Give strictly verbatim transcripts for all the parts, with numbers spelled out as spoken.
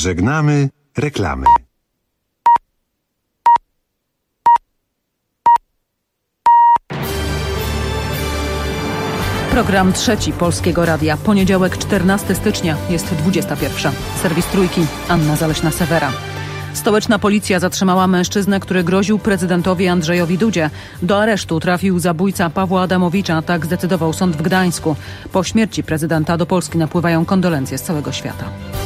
Żegnamy reklamy. Program trzeci Polskiego Radia. Poniedziałek, czternastego stycznia, jest dwudziesta pierwsza. Serwis Trójki, Anna Zaleśna-Sewera. Stołeczna policja zatrzymała mężczyznę, który groził prezydentowi Andrzejowi Dudzie. Do aresztu trafił zabójca Pawła Adamowicza, tak zdecydował sąd w Gdańsku. Po śmierci prezydenta do Polski napływają kondolencje z całego świata.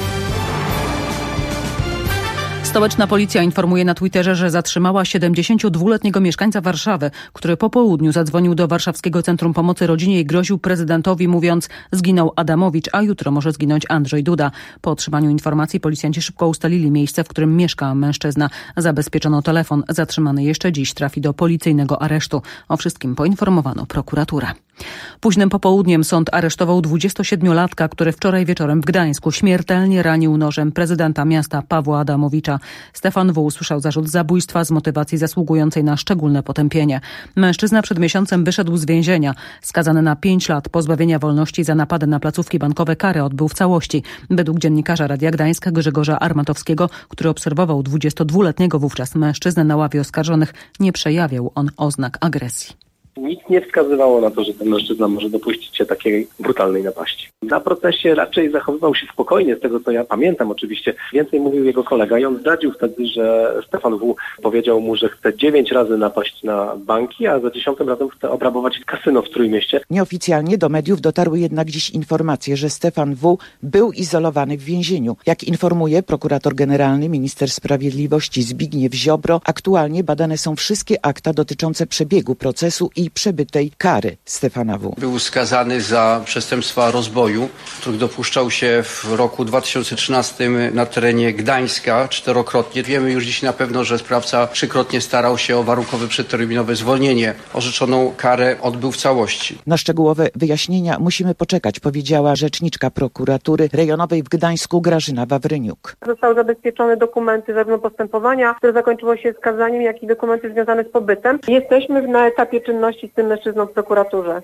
Stołeczna policja informuje na Twitterze, że zatrzymała siedemdziesięciodwuletniego mieszkańca Warszawy, który po południu zadzwonił do Warszawskiego Centrum Pomocy Rodzinie i groził prezydentowi, mówiąc: zginął Adamowicz, a jutro może zginąć Andrzej Duda. Po otrzymaniu informacji policjanci szybko ustalili miejsce, w którym mieszka mężczyzna. Zabezpieczono telefon. Zatrzymany jeszcze dziś trafi do policyjnego aresztu. O wszystkim poinformowano prokuraturę. Późnym popołudniem sąd aresztował dwudziestosiedmiolatka, który wczoraj wieczorem w Gdańsku śmiertelnie ranił nożem prezydenta miasta Pawła Adamowicza. Stefan W. usłyszał zarzut zabójstwa z motywacji zasługującej na szczególne potępienie. Mężczyzna przed miesiącem wyszedł z więzienia. Skazany na pięć lat pozbawienia wolności za napady na placówki bankowe karę odbył w całości. Według dziennikarza Radia Gdańska Grzegorza Armatowskiego, który obserwował dwudziestodwuletniego wówczas mężczyznę na ławie oskarżonych, nie przejawiał on oznak agresji. Nic nie wskazywało na to, że ten mężczyzna może dopuścić się takiej brutalnej napaści. Na procesie raczej zachowywał się spokojnie, z tego co ja pamiętam oczywiście. Więcej mówił jego kolega i on zdradził wtedy, że Stefan W. powiedział mu, że chce dziewięć razy napaść na banki, a za dziesiątym razem chce obrabować kasyno w Trójmieście. Nieoficjalnie do mediów dotarły jednak dziś informacje, że Stefan W. był izolowany w więzieniu. Jak informuje prokurator generalny, minister sprawiedliwości Zbigniew Ziobro, aktualnie badane są wszystkie akta dotyczące przebiegu procesu i przebytej kary Stefana W. Był skazany za przestępstwa rozboju, których dopuszczał się w roku dwa tysiące trzynastym na terenie Gdańska czterokrotnie. Wiemy już dziś na pewno, że sprawca trzykrotnie starał się o warunkowe przedterminowe zwolnienie. Orzeczoną karę odbył w całości. Na szczegółowe wyjaśnienia musimy poczekać, powiedziała rzeczniczka prokuratury rejonowej w Gdańsku Grażyna Wawryniuk. Zostały zabezpieczone dokumenty zarówno postępowania, które zakończyło się skazaniem, jak i dokumenty związane z pobytem. Jesteśmy na etapie czynności z tym mężczyzną w prokuraturze.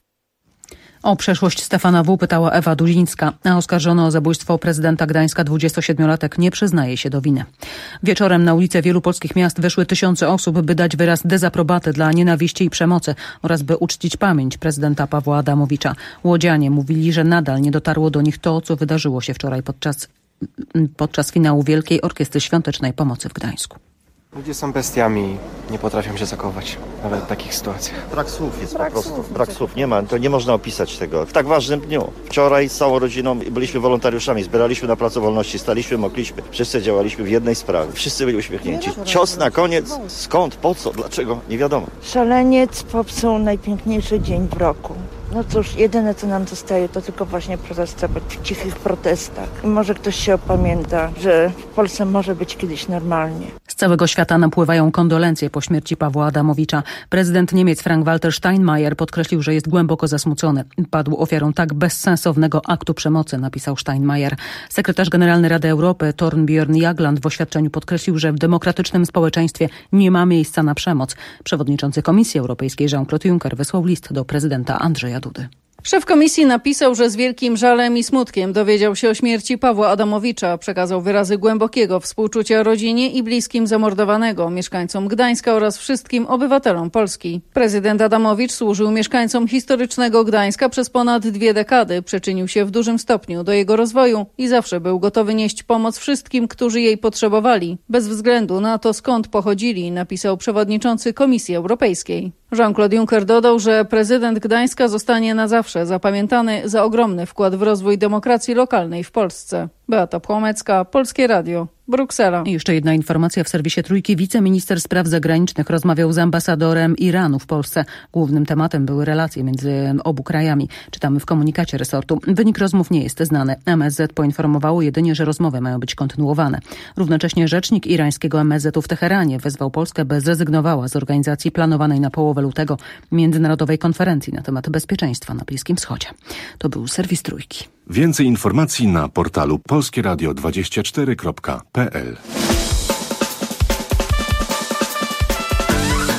O przeszłość Stefana W. pytała Ewa Duzińska, a oskarżony o zabójstwo prezydenta Gdańska dwudziestosiedmiolatek nie przyznaje się do winy. Wieczorem na ulice wielu polskich miast wyszły tysiące osób, by dać wyraz dezaprobaty dla nienawiści i przemocy oraz by uczcić pamięć prezydenta Pawła Adamowicza. Łodzianie mówili, że nadal nie dotarło do nich to, co wydarzyło się wczoraj podczas, podczas finału Wielkiej Orkiestry Świątecznej Pomocy w Gdańsku. Ludzie są bestiami, nie potrafią się zachować, nawet w takich sytuacjach. Brak słów jest Brak po prostu, słów. brak słów, nie ma, to nie można opisać tego. W tak ważnym dniu. Wczoraj z całą rodziną byliśmy wolontariuszami, zbieraliśmy na Placu Wolności, staliśmy, mokliśmy, wszyscy działaliśmy w jednej sprawie. Wszyscy byli uśmiechnięci. Cios na koniec, skąd, po co, dlaczego, nie wiadomo. Szaleniec popsuł najpiękniejszy dzień w roku. No cóż, jedyne co nam zostaje to tylko właśnie protestować w cichych protestach. I może ktoś się opamięta, że w Polsce może być kiedyś normalnie. Z całego świata napływają kondolencje po śmierci Pawła Adamowicza. Prezydent Niemiec Frank-Walter Steinmeier podkreślił, że jest głęboko zasmucony. Padł ofiarą tak bezsensownego aktu przemocy, napisał Steinmeier. Sekretarz generalny Rady Europy Torbjörn Jagland w oświadczeniu podkreślił, że w demokratycznym społeczeństwie nie ma miejsca na przemoc. Przewodniczący Komisji Europejskiej Jean-Claude Juncker wysłał list do prezydenta Andrzeja Dudy. Szef komisji napisał, że z wielkim żalem i smutkiem dowiedział się o śmierci Pawła Adamowicza. Przekazał wyrazy głębokiego współczucia rodzinie i bliskim zamordowanego, mieszkańcom Gdańska oraz wszystkim obywatelom Polski. Prezydent Adamowicz służył mieszkańcom historycznego Gdańska przez ponad dwie dekady. Przyczynił się w dużym stopniu do jego rozwoju i zawsze był gotowy nieść pomoc wszystkim, którzy jej potrzebowali, bez względu na to, skąd pochodzili, napisał przewodniczący Komisji Europejskiej. Jean-Claude Juncker dodał, że prezydent Gdańska zostanie na zawsze zapamiętany za ogromny wkład w rozwój demokracji lokalnej w Polsce. Beata Płomecka, Polskie Radio, Bruksela. I jeszcze jedna informacja w serwisie Trójki. Wiceminister spraw zagranicznych rozmawiał z ambasadorem Iranu w Polsce. Głównym tematem były relacje między obu krajami. Czytamy w komunikacie resortu. Wynik rozmów nie jest znany. M S Z poinformowało jedynie, że rozmowy mają być kontynuowane. Równocześnie rzecznik irańskiego M S Z-u w Teheranie wezwał Polskę, by zrezygnowała z organizacji planowanej na połowę lutego międzynarodowej konferencji na temat bezpieczeństwa na Bliskim Wschodzie. To był serwis Trójki. Więcej informacji na portalu polskie radio dwadzieścia cztery kropka p l.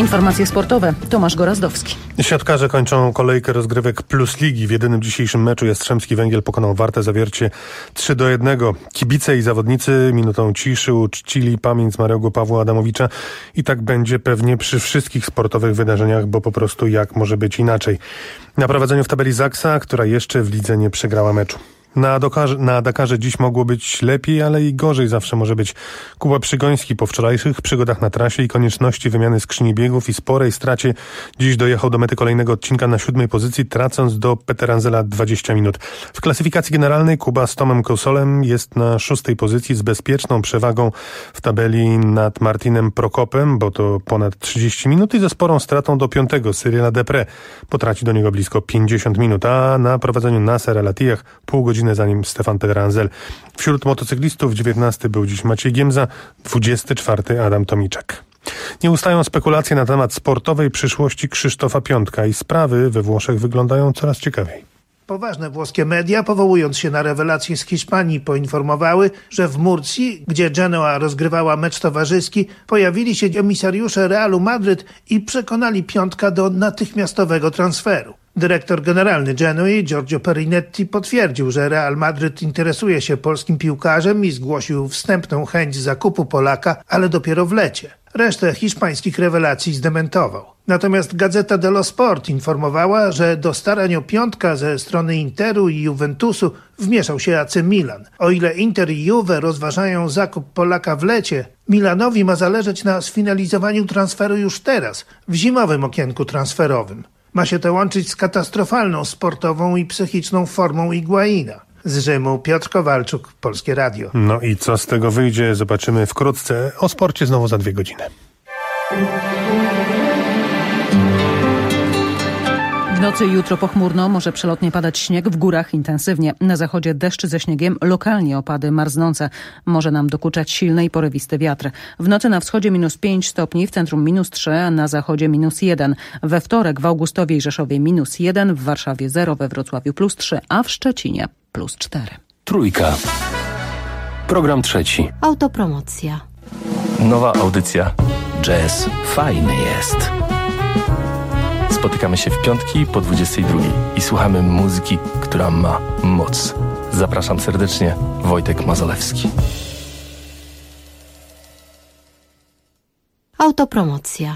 Informacje sportowe. Tomasz Gorazdowski. Siatkarze kończą kolejkę rozgrywek Plus Ligi. W jedynym dzisiejszym meczu Jastrzębski Węgiel pokonał Wartę Zawiercie trzy do jednego. Kibice i zawodnicy minutą ciszy uczcili pamięć zmarłego Pawła Adamowicza i tak będzie pewnie przy wszystkich sportowych wydarzeniach, bo po prostu jak może być inaczej. Na prowadzeniu w tabeli Zaksa, która jeszcze w lidze nie przegrała meczu. Na Dakarze, na Dakarze dziś mogło być lepiej, ale i gorzej zawsze może być. Kuba Przygoński po wczorajszych przygodach na trasie i konieczności wymiany skrzyni biegów i sporej stracie dziś dojechał do mety kolejnego odcinka na siódmej pozycji, tracąc do Peteranzela dwadzieścia minut. W klasyfikacji generalnej Kuba z Tomem Kosolem jest na szóstej pozycji z bezpieczną przewagą w tabeli nad Martinem Prokopem, bo to ponad trzydzieści minut i ze sporą stratą do piątego Cyriela Depré. Potraci do niego blisko pięćdziesiąt minut, a na prowadzeniu Nasser El Attiyah pół godziny zanim Stefan Peteranzel. Wśród motocyklistów dziewiętnasty był dziś Maciej Giemza, dwudziesty czwarty Adam Tomiczek. Nie ustają spekulacje na temat sportowej przyszłości Krzysztofa Piątka i sprawy we Włoszech wyglądają coraz ciekawiej. Poważne włoskie media, powołując się na rewelacje z Hiszpanii, poinformowały, że w Murcji, gdzie Genoa rozgrywała mecz towarzyski, pojawili się emisariusze Realu Madryt i przekonali Piątka do natychmiastowego transferu. Dyrektor generalny Genui, Giorgio Perinetti, potwierdził, że Real Madryt interesuje się polskim piłkarzem i zgłosił wstępną chęć zakupu Polaka, ale dopiero w lecie. Resztę hiszpańskich rewelacji zdementował. Natomiast Gazeta dello Sport informowała, że do starań o Piątka ze strony Interu i Juventusu wmieszał się A C Milan. O ile Inter i Juve rozważają zakup Polaka w lecie, Milanowi ma zależeć na sfinalizowaniu transferu już teraz, w zimowym okienku transferowym. Ma się to łączyć z katastrofalną sportową i psychiczną formą Higuaina. Z Rzymu Piotr Kowalczuk, Polskie Radio. No i co z tego wyjdzie, zobaczymy wkrótce. O sporcie znowu za dwie godziny. W nocy jutro pochmurno, może przelotnie padać śnieg, w górach intensywnie. Na zachodzie deszcz ze śniegiem, lokalnie opady marznące. Może nam dokuczać silny i porywisty wiatr. W nocy na wschodzie minus pięć stopni, w centrum minus trzy, a na zachodzie minus jeden. We wtorek w Augustowie i Rzeszowie minus jeden, w Warszawie zero, we Wrocławiu plus trzy, a w Szczecinie plus cztery. Trójka. Program trzeci. Autopromocja. Nowa audycja. Jazz fajny jest. Spotykamy się w piątki po dwudziestej drugiej i słuchamy muzyki, która ma moc. Zapraszam serdecznie, Wojtek Mazolewski. Autopromocja.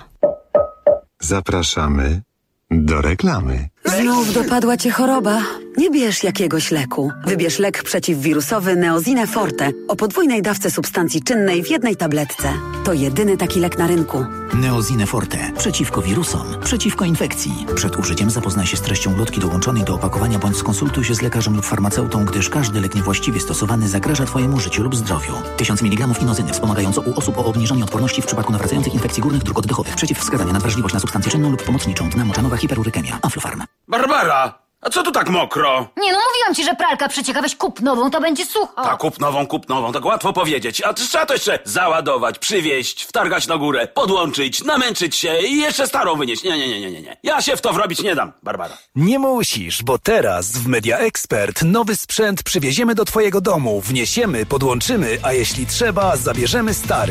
Zapraszamy do reklamy. Znów dopadła cię choroba? Nie bierz jakiegoś leku. Wybierz lek przeciwwirusowy Neozine Forte o podwójnej dawce substancji czynnej w jednej tabletce. To jedyny taki lek na rynku. Neozine Forte. Przeciwko wirusom, przeciwko infekcji. Przed użyciem zapoznaj się z treścią ulotki dołączonej do opakowania bądź skonsultuj się z lekarzem lub farmaceutą, gdyż każdy lek niewłaściwie stosowany zagraża twojemu życiu lub zdrowiu. tysiąc miligramów inozyny wspomagająco u osób o obniżonej odporności w przypadku nawracających infekcji górnych dróg oddechowych. Przeciwwskazania na wrażliwość na substancję czynną lub pomocniczą. Dna moczanowa hiperurykemia. Aflofarm. Barbara! A co tu tak mokro? Nie no, mówiłam ci, że pralka przecieka, weź kup nową, to będzie sucho. Tak, kup nową, kup nową, tak łatwo powiedzieć. A trzeba to jeszcze załadować, przywieźć, wtargać na górę, podłączyć, namęczyć się i jeszcze starą wynieść. Nie, nie, nie, nie, nie. Ja się w to wrobić nie dam, Barbara. Nie musisz, bo teraz w Media Expert nowy sprzęt przywieziemy do twojego domu, wniesiemy, podłączymy, a jeśli trzeba, zabierzemy stary.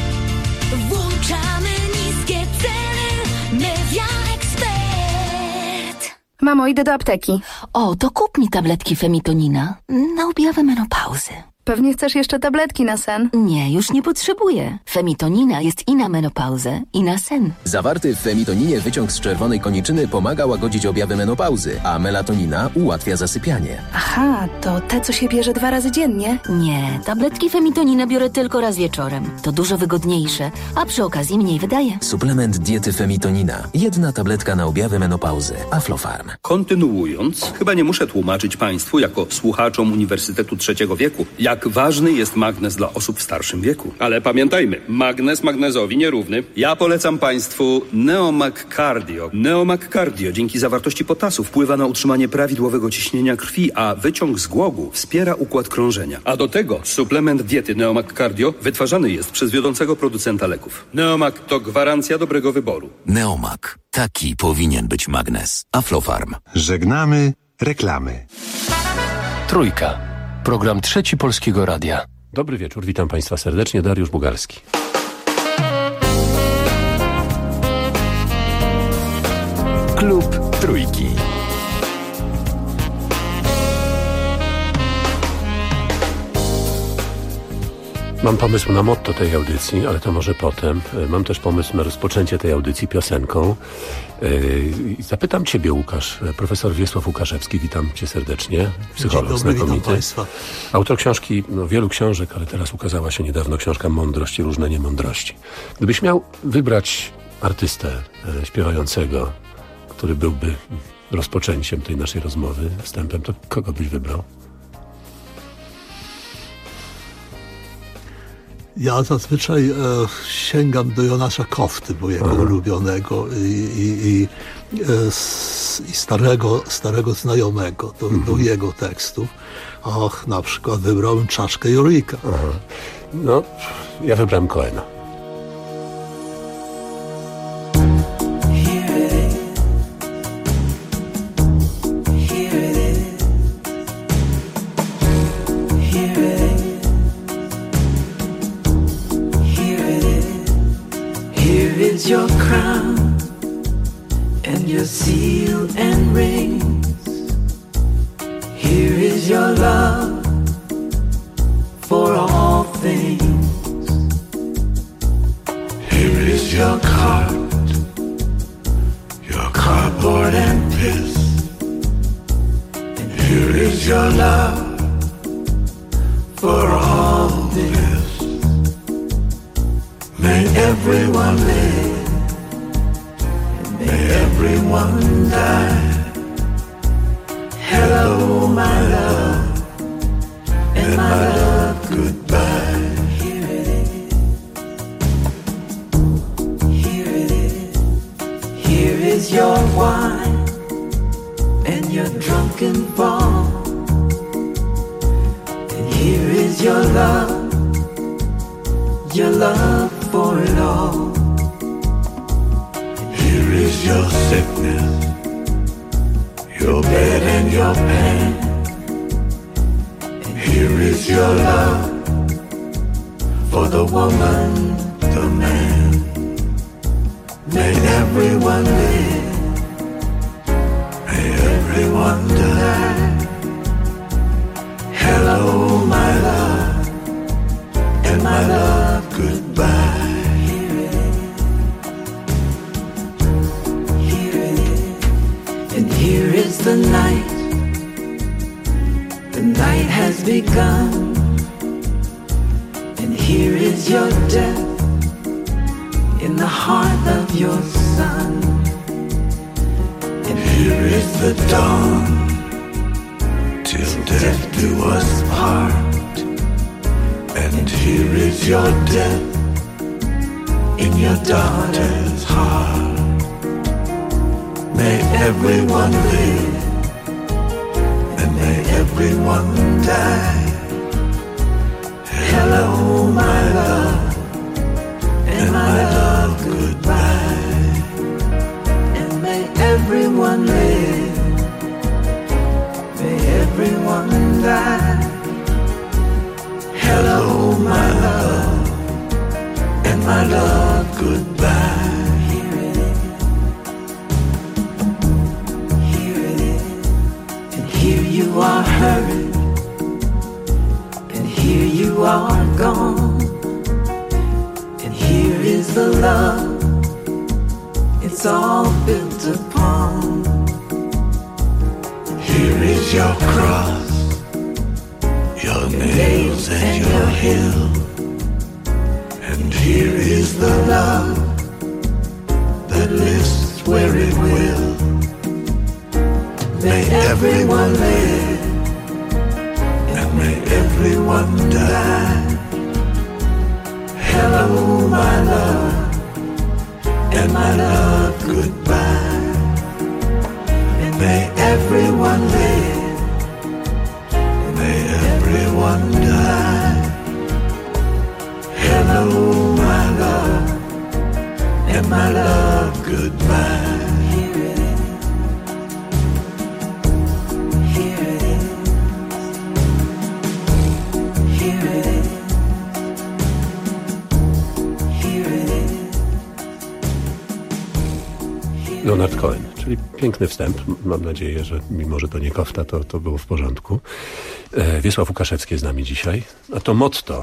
Włączamy niskie ceny. Media Expert. Mamo, idę do apteki. O, to kup mi tabletki Femitonina na objawy menopauzy. Pewnie chcesz jeszcze tabletki na sen? Nie, już nie potrzebuję. Femitonina jest i na menopauzę, i na sen. Zawarty w femitoninie wyciąg z czerwonej koniczyny pomaga łagodzić objawy menopauzy, a melatonina ułatwia zasypianie. Aha, to te, co się bierze dwa razy dziennie? Nie, tabletki Femitonina biorę tylko raz wieczorem. To dużo wygodniejsze, a przy okazji mniej wydaje. Suplement diety Femitonina. Jedna tabletka na objawy menopauzy. Aflofarm. Kontynuując, chyba nie muszę tłumaczyć Państwu, jako słuchaczom Uniwersytetu Trzeciego Wieku, jak ważny jest magnez dla osób w starszym wieku. Ale pamiętajmy, magnez magnezowi nierówny. Ja polecam Państwu Neomag Cardio. Neomag Cardio dzięki zawartości potasu wpływa na utrzymanie prawidłowego ciśnienia krwi, a wyciąg z głogu wspiera układ krążenia. A do tego suplement diety Neomag Cardio wytwarzany jest przez wiodącego producenta leków. Neomag to gwarancja dobrego wyboru. Neomag. Taki powinien być magnez. Aflofarm. Żegnamy reklamy. Trójka. Program trzeci Polskiego Radia. Dobry wieczór, witam Państwa serdecznie, Dariusz Bugalski. Klub Trójki. Mam pomysł na motto tej audycji, ale to może potem. Mam też pomysł na rozpoczęcie tej audycji piosenką. Zapytam Ciebie, Łukasz, profesor Wiesław Łukaszewski, witam Cię serdecznie, psycholog znakomity. Autor książki, no, wielu książek, ale teraz ukazała się niedawno książka Mądrość i różne niemądrości. Gdybyś miał wybrać artystę e, śpiewającego, który byłby rozpoczęciem tej naszej rozmowy, wstępem, to kogo byś wybrał? Ja zazwyczaj e, sięgam do Jonasza Kofty, mojego Aha. ulubionego i, i, i, e, s, i starego, starego znajomego do, mhm. do jego tekstów. Och, na przykład wybrałem Czaszkę Jorika. Aha. No, ja wybrałem Coena. Your crown and your seal and rings. Here is your love for all things. Here is your cart, your cardboard and piss. And here is your love for all this. May everyone live. May everyone die. Hello, my love, and my love, goodbye. Here it is. Here it is. Here is your wine and your drunken fall. And here is your love, your love for it all. Here is your sickness, your bed and your pain. And here is your love for the woman, the man. May everyone live, may everyone die. Hello, my love, and my love, goodbye. Here is the night, the night has begun. And here is your death in the heart of your son. And here is the dawn, till death do us part. And here is your death in your daughter's heart. May everyone live, and may everyone die. Hello, my love, and my love, goodbye. And may everyone live, may everyone die. Hello, my love, and my love, goodbye. Here you are hurried, and here you are gone. And here is the love, it's all built upon. Here is your cross, your nails and your hill. And here is the love that lives where it will. May everyone live, and may everyone die. Hello, my love, and my love, goodbye. And may everyone live, and may everyone die. Hello, my love, and my love, goodbye. Leonard Cohen, czyli piękny wstęp. Mam nadzieję, że mimo, że to nie kofta, to, to było w porządku. E, Wiesław Łukaszewski jest z nami dzisiaj. A to motto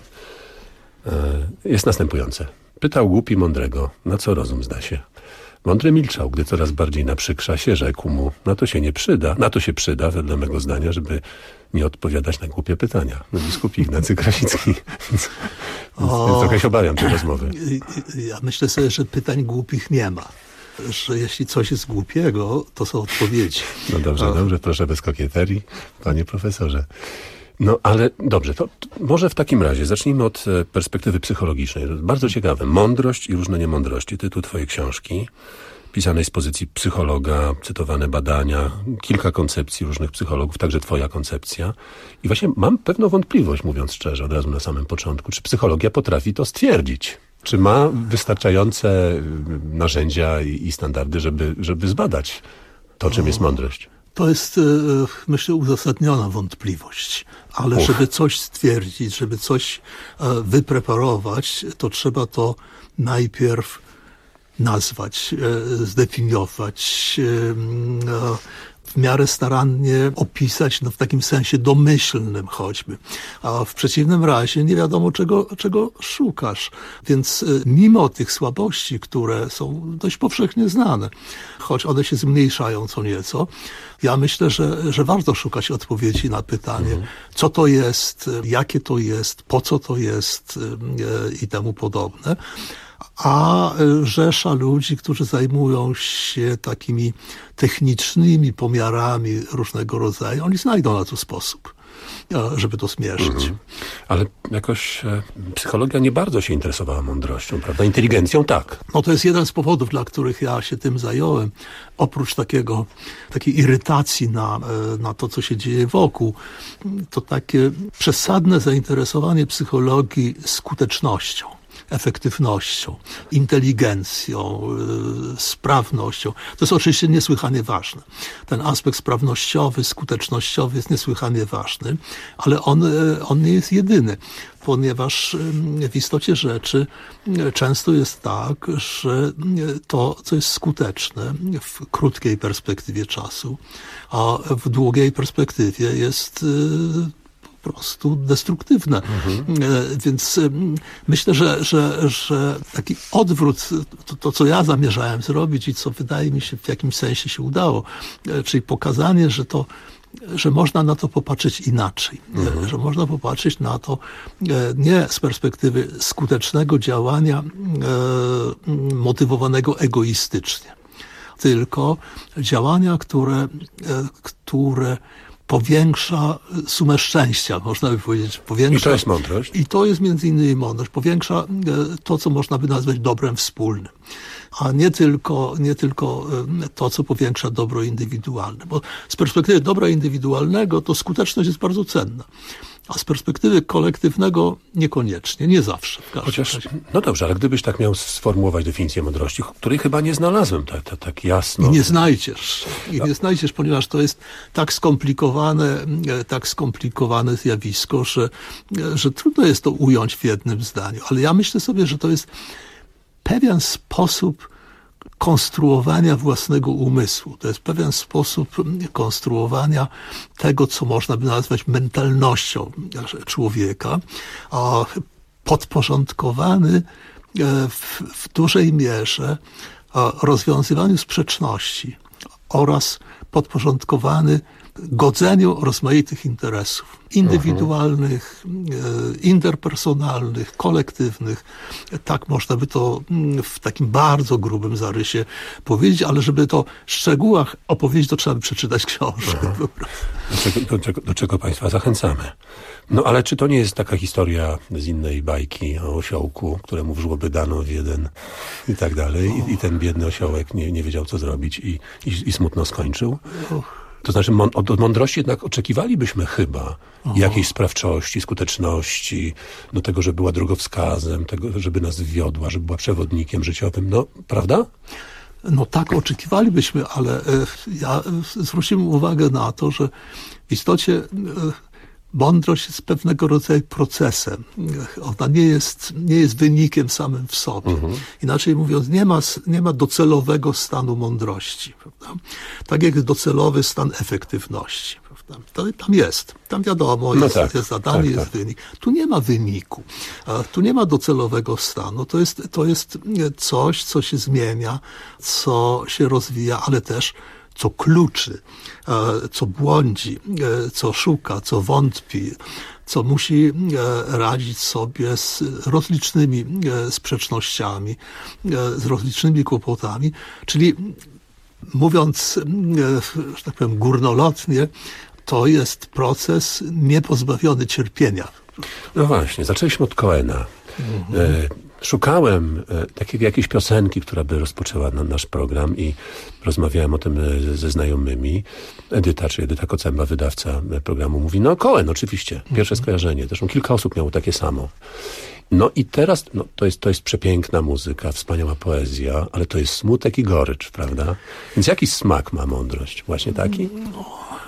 e, jest następujące. Pytał głupi mądrego, na co rozum zda się. Mądry milczał, gdy coraz bardziej naprzykrza się, rzekł mu, na to się nie przyda, na to się przyda, wedle mego zdania, żeby nie odpowiadać na głupie pytania. No, biskup Ignacy Krasicki. Więc, o, więc trochę się obawiam tej rozmowy. Ja myślę sobie, że pytań głupich nie ma. Że jeśli coś jest głupiego, to są odpowiedzi. No dobrze, o. dobrze, proszę bez kokieterii, panie profesorze. No ale dobrze, to, to może w takim razie zacznijmy od e, perspektywy psychologicznej. Bardzo ciekawe. Mądrość i różne niemądrości. Tytuł twojej książki, pisanej z pozycji psychologa, cytowane badania, kilka koncepcji różnych psychologów, także twoja koncepcja. I właśnie mam pewną wątpliwość, mówiąc szczerze, od razu na samym początku, czy psychologia potrafi to stwierdzić? Czy ma wystarczające narzędzia i, i standardy, żeby, żeby zbadać to, czym jest mądrość? To jest, myślę, uzasadniona wątpliwość, ale Uf. żeby coś stwierdzić, żeby coś wypreparować, to trzeba to najpierw nazwać, zdefiniować, w miarę starannie opisać, no w takim sensie domyślnym choćby. A w przeciwnym razie nie wiadomo, czego, czego szukasz. Więc mimo tych słabości, które są dość powszechnie znane, choć one się zmniejszają co nieco, ja myślę, że, że warto szukać odpowiedzi na pytanie, mhm. co to jest, jakie to jest, po co to jest i temu podobne. A rzesza ludzi, którzy zajmują się takimi technicznymi pomiarami różnego rodzaju, oni znajdą na to sposób, żeby to zmierzyć. Mhm. Ale jakoś e, psychologia nie bardzo się interesowała mądrością, prawda? Inteligencją tak. No to jest jeden z powodów, dla których ja się tym zająłem. Oprócz takiego, takiej irytacji na, na to, co się dzieje wokół, to takie przesadne zainteresowanie psychologii skutecznością, efektywnością, inteligencją, yy, sprawnością. To jest oczywiście niesłychanie ważne. Ten aspekt sprawnościowy, skutecznościowy jest niesłychanie ważny, ale on, yy, on nie jest jedyny, ponieważ yy, w istocie rzeczy yy, często jest tak, że yy, to, co jest skuteczne w krótkiej perspektywie czasu, a w długiej perspektywie jest yy, po prostu destruktywne. Mhm. Więc myślę, że, że, że taki odwrót, to, to co ja zamierzałem zrobić i co wydaje mi się w jakimś sensie się udało, czyli pokazanie, że to że można na to popatrzeć inaczej, mhm. że można popatrzeć na to nie z perspektywy skutecznego działania e, motywowanego egoistycznie, tylko działania, które, e, które powiększa sumę szczęścia, można by powiedzieć. Powiększa, I to jest mądrość. I to jest między innymi mądrość. Powiększa to, co można by nazwać dobrem wspólnym. A nie tylko, nie tylko to, co powiększa dobro indywidualne. Bo z perspektywy dobra indywidualnego to skuteczność jest bardzo cenna. A z perspektywy kolektywnego niekoniecznie, nie zawsze. Chociaż, no dobrze, ale gdybyś tak miał sformułować definicję mądrości, której chyba nie znalazłem tak, tak, tak jasno. I nie znajdziesz. I nie znajdziesz, ponieważ to jest tak skomplikowane, tak skomplikowane zjawisko, że, że trudno jest to ująć w jednym zdaniu. Ale ja myślę sobie, że to jest pewien sposób konstruowania własnego umysłu. To jest pewien sposób konstruowania tego, co można by nazwać mentalnością człowieka, a podporządkowany w, w dużej mierze rozwiązywaniu sprzeczności oraz podporządkowany godzeniu rozmaitych interesów indywidualnych, uh-huh. interpersonalnych, kolektywnych. Tak można by to w takim bardzo grubym zarysie powiedzieć, ale żeby to w szczegółach opowiedzieć, to trzeba by przeczytać książkę. Uh-huh. Do, czego, do, czego, do czego Państwa zachęcamy. No ale czy to nie jest taka historia z innej bajki o osiołku, któremu w żłobie dano jeden i tak dalej i, i ten biedny osiołek nie, nie wiedział, co zrobić i, i, i smutno skończył? Uh. To znaczy od mądrości jednak oczekiwalibyśmy chyba Aha. jakiejś sprawczości, skuteczności, do tego, żeby była drogowskazem, tego, żeby nas wiodła, żeby była przewodnikiem życiowym. No, prawda? No tak, oczekiwalibyśmy, ale ja zwróciłem uwagę na to, że w istocie Mądrość jest pewnego rodzaju procesem. Ona nie jest, nie jest wynikiem samym w sobie. Mhm. Inaczej mówiąc, nie ma, nie ma docelowego stanu mądrości. Prawda? Tak jak jest docelowy stan efektywności. Prawda? To, tam jest. Tam wiadomo, jest, no tak, jest zadanie, tak, jest tak. wynik. Tu nie ma wyniku. Tu nie ma docelowego stanu. To jest, to jest coś, co się zmienia, co się rozwija, ale też co kluczy, co błądzi, co szuka, co wątpi, co musi radzić sobie z rozlicznymi sprzecznościami, z rozlicznymi kłopotami. Czyli mówiąc, że tak powiem, górnolotnie, to jest proces niepozbawiony cierpienia. No właśnie, zaczęliśmy od Cohena. Mhm. Szukałem takiej jakiejś piosenki, która by rozpoczęła na nasz program i rozmawiałem o tym ze znajomymi. Edyta, czy Edyta Kocemba, wydawca programu, mówi, no Cohen oczywiście, pierwsze skojarzenie. Zresztą kilka osób miało takie samo. No i teraz, no, to jest, to jest przepiękna muzyka, wspaniała poezja, ale to jest smutek i gorycz, prawda? Więc jaki smak ma mądrość? Właśnie taki? No,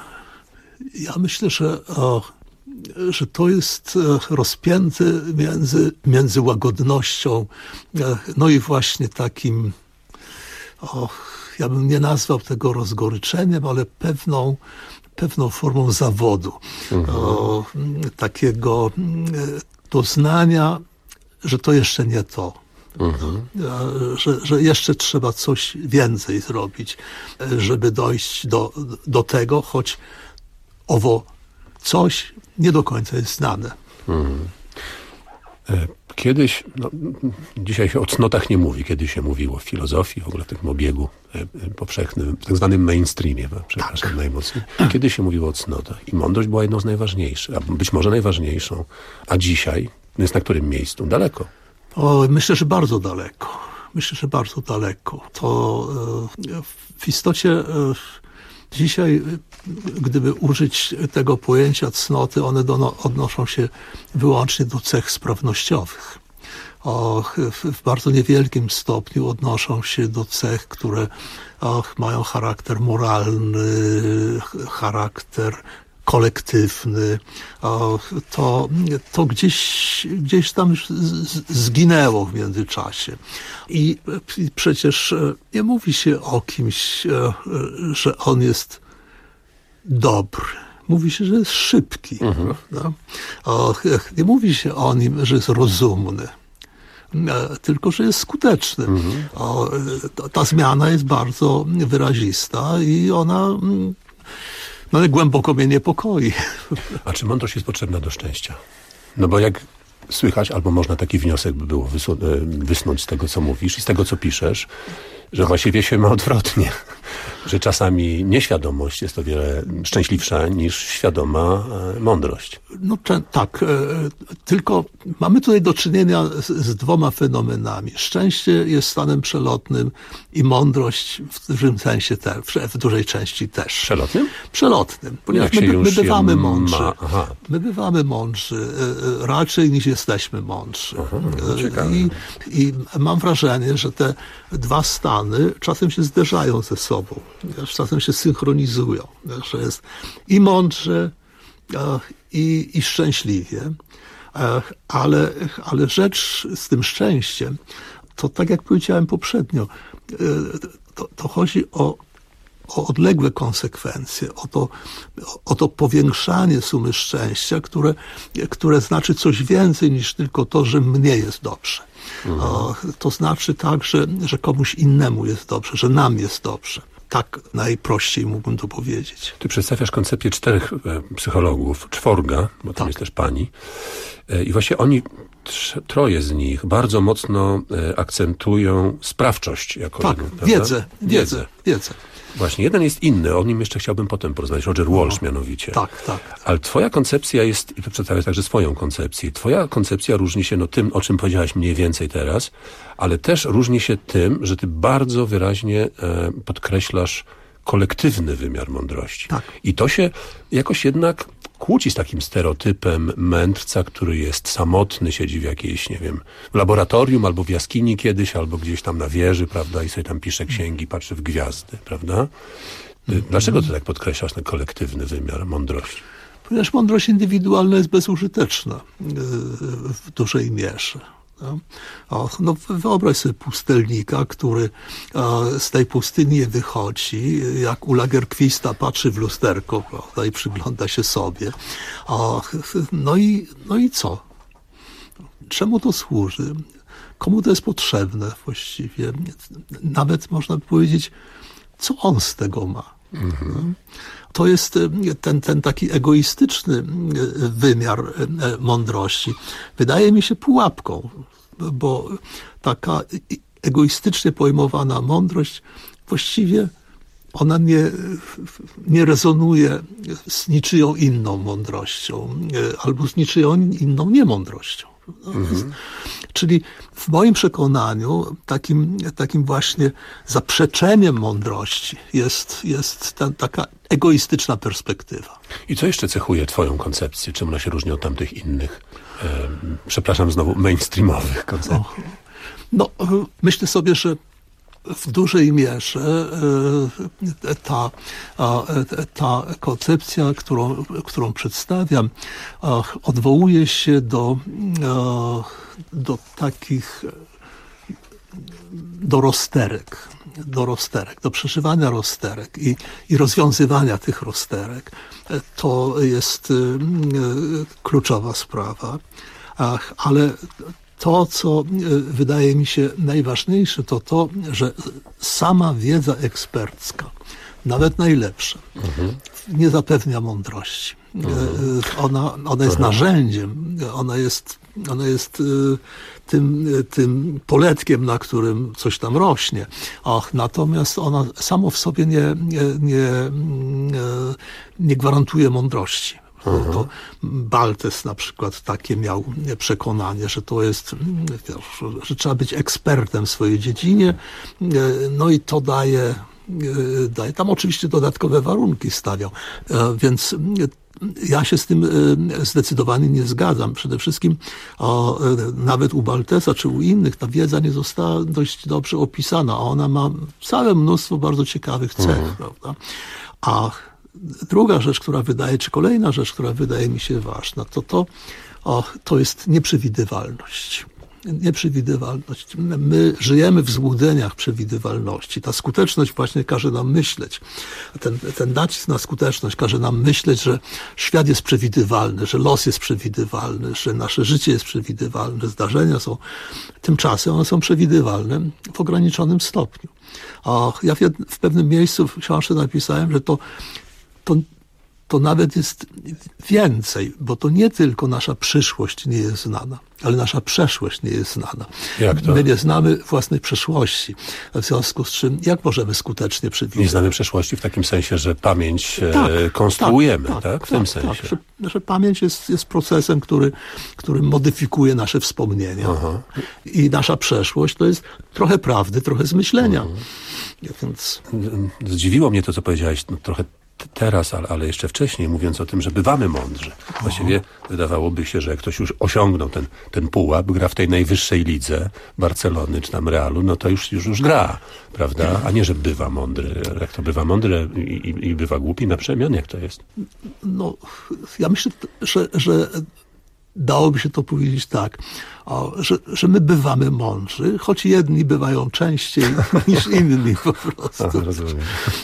ja myślę, że... O... że to jest rozpięte między, między łagodnością, no i właśnie takim, o, ja bym nie nazwał tego rozgoryczeniem, ale pewną, pewną formą zawodu. Mhm. O, takiego doznania, że to jeszcze nie to. Mhm. Że, że jeszcze trzeba coś więcej zrobić, żeby dojść do, do tego, choć owo coś nie do końca jest znane. Hmm. Kiedyś, no, dzisiaj się o cnotach nie mówi, kiedyś się mówiło w filozofii, w ogóle w takim obiegu powszechnym, w tak zwanym mainstreamie, przepraszam, tak. najmocniej. Kiedyś się mówiło o cnotach i mądrość była jedną z najważniejszych, a być może najważniejszą. A dzisiaj jest na którym miejscu? Daleko. O, myślę, że bardzo daleko. Myślę, że bardzo daleko. To e, w istocie e, dzisiaj, gdyby użyć tego pojęcia cnoty, one dono, odnoszą się wyłącznie do cech sprawnościowych. O, w, w bardzo niewielkim stopniu odnoszą się do cech, które o, mają charakter moralny, charakter kolektywny. O, to, to gdzieś, gdzieś tam już z, zginęło w międzyczasie. I, I przecież nie mówi się o kimś, że on jest dobry. Mówi się, że jest szybki. Mhm. Prawda? O, nie mówi się o nim, że jest rozumny. Tylko że jest skuteczny. Mhm. O, ta, ta zmiana jest bardzo wyrazista i ona no, głęboko mnie niepokoi. A czy mądrość jest potrzebna do szczęścia? No bo jak słychać, albo można taki wniosek by było wysnuć z tego, co mówisz i z tego, co piszesz, że właściwie się ma odwrotnie. Że czasami nieświadomość jest o wiele szczęśliwsza niż świadoma mądrość. No tak, tylko mamy tutaj do czynienia z, z dwoma fenomenami. Szczęście jest stanem przelotnym i mądrość w dużym sensie też, w dużej części też. Przelotnym? Przelotnym, ponieważ my, my bywamy mądrzy. Ma, my bywamy mądrzy, raczej niż jesteśmy mądrzy. Aha, I, I mam wrażenie, że te dwa stany czasem się zderzają ze sobą. Czasem się synchronizują, że jest i mądrze, i, i szczęśliwie, ale, ale rzecz z tym szczęściem, to tak jak powiedziałem poprzednio, to, to chodzi o, o odległe konsekwencje, o to, o to powiększanie sumy szczęścia, które, które znaczy coś więcej niż tylko to, że mnie jest dobrze. Mhm. To znaczy tak, że, że komuś innemu jest dobrze, że nam jest dobrze. Tak najprościej mógłbym to powiedzieć. Ty przedstawiasz koncepcję czterech e, psychologów, czworga, bo tam tak. jest też pani. E, I właśnie oni, trz, troje z nich, bardzo mocno e, akcentują sprawczość jako tak, jedną, wiedzę, wiedzę, wiedzę. Właśnie, jeden jest inny, o nim jeszcze chciałbym potem porozmawiać, Roger Walsh no, mianowicie. Tak, tak. Ale twoja koncepcja jest, i przedstawiasz także swoją koncepcję, twoja koncepcja różni się no tym, o czym powiedziałaś mniej więcej teraz, ale też różni się tym, że ty bardzo wyraźnie e, podkreślasz kolektywny wymiar mądrości. Tak. I to się jakoś jednak kłóci z takim stereotypem mędrca, który jest samotny, siedzi w jakiejś, nie wiem, w laboratorium albo w jaskini kiedyś, albo gdzieś tam na wieży, prawda, i sobie tam pisze księgi, patrzy w gwiazdy, prawda? Dlaczego ty tak podkreślasz ten kolektywny wymiar mądrości? Ponieważ mądrość indywidualna jest bezużyteczna w dużej mierze. No, no wyobraź sobie pustelnika, który z tej pustyni wychodzi, jak u Lagerquista patrzy w lusterko, prawda, i przygląda się sobie. No i, no i co? Czemu to służy? Komu to jest potrzebne właściwie? Nawet można by powiedzieć, co on z tego ma? Mhm. To jest ten, ten taki egoistyczny wymiar mądrości. Wydaje mi się pułapką, bo taka egoistycznie pojmowana mądrość właściwie ona nie, nie rezonuje z niczyją inną mądrością albo z niczyją inną niemądrością. Mhm. Czyli w moim przekonaniu takim, takim właśnie zaprzeczeniem mądrości jest, jest ta, taka egoistyczna perspektywa. I co jeszcze cechuje twoją koncepcję? Czym ona się różni od tamtych innych, e, przepraszam znowu, mainstreamowych koncepcji? No, myślę sobie, że w dużej mierze ta, ta koncepcja, którą, którą przedstawiam, odwołuje się do, do takich do rozterek, do rozterek, do przeżywania rozterek i, i rozwiązywania tych rozterek. To jest kluczowa sprawa, ale to, co wydaje mi się najważniejsze, to to, że sama wiedza ekspercka, nawet najlepsza, mhm. nie zapewnia mądrości. Mhm. Ona, ona jest mhm. narzędziem, ona jest, ona jest tym, tym poletkiem, na którym coś tam rośnie. Ach, natomiast ona samo w sobie nie, nie, nie, nie gwarantuje mądrości. Mhm. To Baltes na przykład takie miał przekonanie, że to jest, że trzeba być ekspertem w swojej dziedzinie, no i to daje, daje tam oczywiście dodatkowe warunki stawiał, więc ja się z tym zdecydowanie nie zgadzam. Przede wszystkim o, nawet u Baltesa czy u innych ta wiedza nie została dość dobrze opisana, a ona ma całe mnóstwo bardzo ciekawych cech, mhm. prawda? A druga rzecz, która wydaje, czy kolejna rzecz, która wydaje mi się ważna, to to, o, to jest nieprzewidywalność. Nieprzewidywalność. My żyjemy w złudzeniach przewidywalności. Ta skuteczność właśnie każe nam myśleć. Ten, ten nacisk na skuteczność każe nam myśleć, że świat jest przewidywalny, że los jest przewidywalny, że nasze życie jest przewidywalne, zdarzenia są. Tymczasem one są przewidywalne w ograniczonym stopniu. A ja w, jed- w pewnym miejscu w książce napisałem, że to To, to nawet jest więcej, bo to nie tylko nasza przyszłość nie jest znana, ale nasza przeszłość nie jest znana. Jak to? My nie znamy własnej przeszłości, w związku z czym jak możemy skutecznie przewidzieć? Nie znamy przeszłości w takim sensie, że pamięć tak, e, konstruujemy, tak? tak, tak w tym tak, sensie. Tak, że, że pamięć jest, jest procesem, który, który modyfikuje nasze wspomnienia. Aha. I nasza przeszłość to jest trochę prawdy, trochę zmyślenia. Mhm. Więc... Zdziwiło mnie to, co powiedziałeś, no, trochę teraz, ale, ale jeszcze wcześniej, mówiąc o tym, że bywamy mądrzy. Właściwie wydawałoby się, że jak ktoś już osiągnął ten, ten pułap, gra w tej najwyższej lidze Barcelony czy tam Realu, no to już, już, już gra, prawda? A nie, że bywa mądry. Jak to bywa mądry i, i, i bywa głupi na przemian? Jak to jest? No, ja myślę, że, że dałoby się to powiedzieć tak, o, że, że my bywamy mądrzy, choć jedni bywają częściej niż inni po prostu. Aha, rozumiem.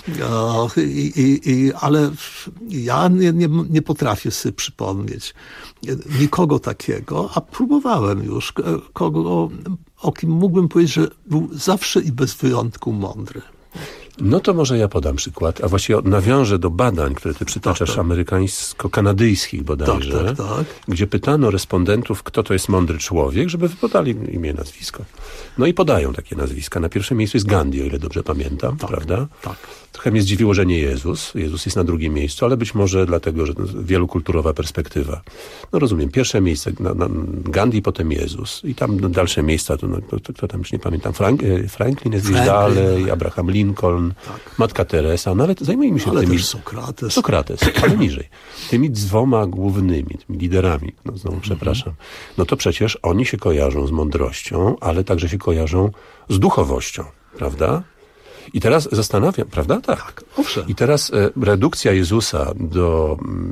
O, i, i, i, ale ja nie, nie, nie potrafię sobie przypomnieć nikogo takiego, a próbowałem już kogo, o kim mógłbym powiedzieć, że był zawsze i bez wyjątku mądry. No to może ja podam przykład, a właściwie nawiążę do badań, które ty przytaczasz, tak, tak. amerykańsko-kanadyjskich bodajże, tak, tak, tak. gdzie pytano respondentów, kto to jest mądry człowiek, żeby podali imię, nazwisko. No i podają takie nazwiska. Na pierwszym miejscu jest Gandhi, o ile dobrze pamiętam, tak, prawda? Tak. Trochę mnie zdziwiło, że nie Jezus. Jezus jest na drugim miejscu, ale być może dlatego, że wielokulturowa perspektywa. No rozumiem, pierwsze miejsce na, na Gandhi, potem Jezus. I tam dalsze miejsca, to, no, to, to tam już nie pamiętam, Frank, Franklin jest gdzieś dalej, Abraham Lincoln, tak. Matka Teresa, nawet zajmujmy się ale tymi... też Sokrates. Sokrates, ale niżej. Tymi dwoma głównymi, tymi liderami, no znowu mm-hmm. przepraszam. No to przecież oni się kojarzą z mądrością, ale także się kojarzą z duchowością, prawda? I teraz zastanawiam, prawda? Tak. tak owszem. I teraz e, redukcja Jezusa do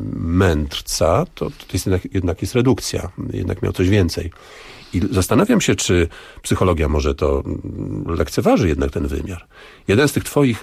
mędrca, to, to jest jednak, jednak jest redukcja. Jednak miał coś więcej. I zastanawiam się, czy psychologia może to lekceważy jednak ten wymiar. Jeden z tych twoich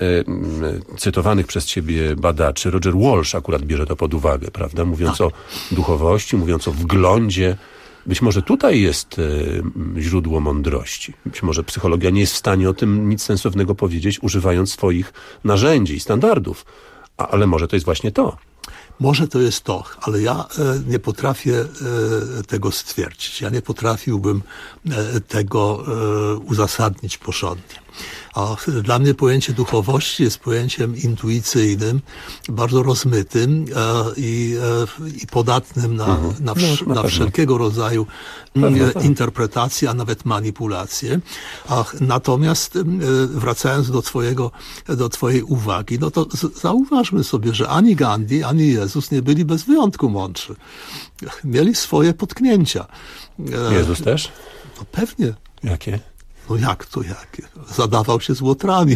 e, cytowanych przez ciebie badaczy, Roger Walsh akurat bierze to pod uwagę, prawda? Mówiąc tak. o duchowości, mówiąc o wglądzie. Być może tutaj jest e, źródło mądrości. Być może psychologia nie jest w stanie o tym nic sensownego powiedzieć, używając swoich narzędzi i standardów. A, ale może to jest właśnie to. Może to jest to, ale ja e, nie potrafię e, tego stwierdzić. Ja nie potrafiłbym e, tego e, uzasadnić porządnie. A dla mnie pojęcie duchowości jest pojęciem intuicyjnym, bardzo rozmytym e, i, e, i podatnym na, mhm. na, wsz- no, na, na wszelkiego rodzaju pewnie, tak. interpretacje, a nawet manipulacje. A, natomiast e, wracając do twojego, do twojej uwagi, no to z- zauważmy sobie, że ani Gandhi, ani Jezus nie byli bez wyjątku mądrzy. Mieli swoje potknięcia. E, Jezus też? No pewnie. Jakie? No jak to jakie? Zadawał się z łotrami.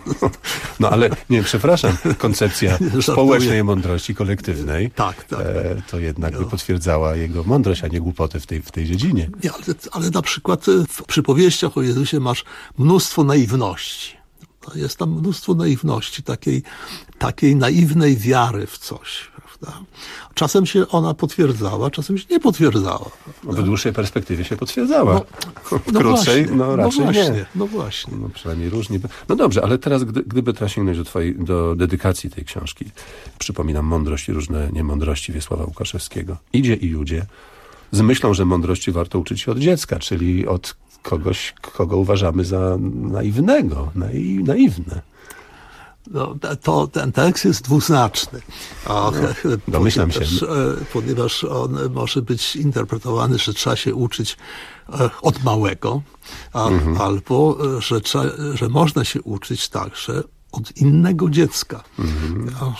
No ale, nie, przepraszam, koncepcja społecznej mądrości kolektywnej tak, tak. E, to jednak by potwierdzała jego mądrość, a nie głupotę w tej, w tej dziedzinie. Nie, ale, ale na przykład w przypowieściach o Jezusie masz mnóstwo naiwności. Jest tam mnóstwo naiwności, takiej, takiej naiwnej wiary w coś. Prawda? Czasem się ona potwierdzała, czasem się nie potwierdzała. No, w dłuższej perspektywie się potwierdzała. No, w krótszej, no, no raczej no właśnie, nie. No właśnie. No przynajmniej różnie. No dobrze, ale teraz gdy, gdyby teraz sięgnąć do twojej, do dedykacji tej książki, przypominam Mądrość i różne niemądrości Wiesława Łukaszewskiego. Idzie i ludzie z myślą, że mądrości warto uczyć się od dziecka, czyli od kogoś, kogo uważamy za naiwnego, nai, naiwne. No, to, ten tekst jest dwuznaczny. A, no, domyślam ponieważ, się. Ponieważ on może być interpretowany, że trzeba się uczyć od małego, a, mhm. albo że, trzeba, że można się uczyć także od innego dziecka. Mhm. A,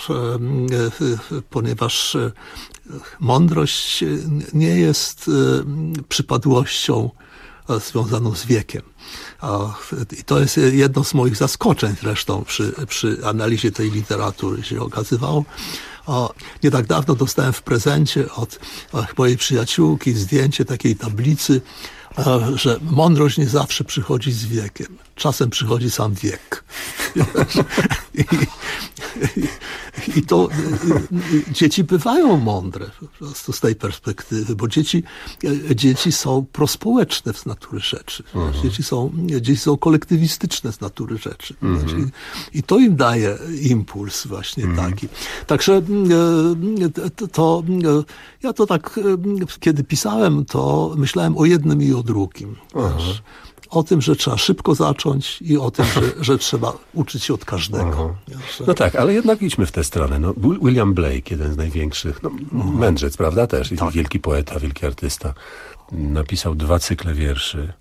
ponieważ mądrość nie jest przypadłością związaną z wiekiem. I to jest jedno z moich zaskoczeń zresztą przy, przy analizie tej literatury się okazywało. Nie tak dawno dostałem w prezencie od mojej przyjaciółki zdjęcie takiej tablicy, że mądrość nie zawsze przychodzi z wiekiem. Czasem przychodzi sam wiek. I, i, i to i, dzieci bywają mądre po prostu z tej perspektywy, bo dzieci, dzieci są prospołeczne z natury rzeczy. Mhm. Dzieci, są, dzieci są kolektywistyczne z natury rzeczy. Mhm. I, I to im daje impuls właśnie mhm. taki. Także to, to ja to tak, kiedy pisałem, to myślałem o jednym i o drugim. Wiesz, o tym, że trzeba szybko zacząć i o tym, że, że trzeba uczyć się od każdego. Że... No tak, ale jednak idźmy w tę stronę. No, William Blake, jeden z największych, no, mhm. mędrzec, prawda, też, i tak. wielki poeta, wielki artysta, napisał dwa cykle wierszy.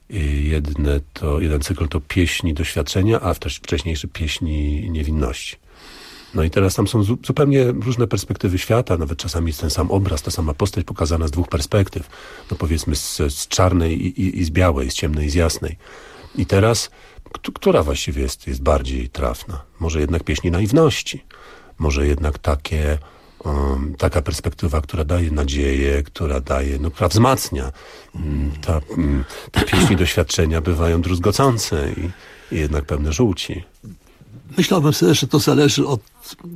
Jedne to, jeden cykl to Pieśni Doświadczenia, a też wcześniejszy Pieśni Niewinności. No i teraz tam są zupełnie różne perspektywy świata, nawet czasami jest ten sam obraz, ta sama postać pokazana z dwóch perspektyw. No powiedzmy z, z czarnej i, i, i z białej, z ciemnej i z jasnej. I teraz, k- która właściwie jest, jest bardziej trafna? Może jednak Pieśni Naiwności? Może jednak takie, um, taka perspektywa, która daje nadzieję, która daje, no, która wzmacnia. Um, ta, um, te Pieśni Doświadczenia bywają druzgocące i, i jednak pełne żółci. Myślałbym sobie, że to zależy od,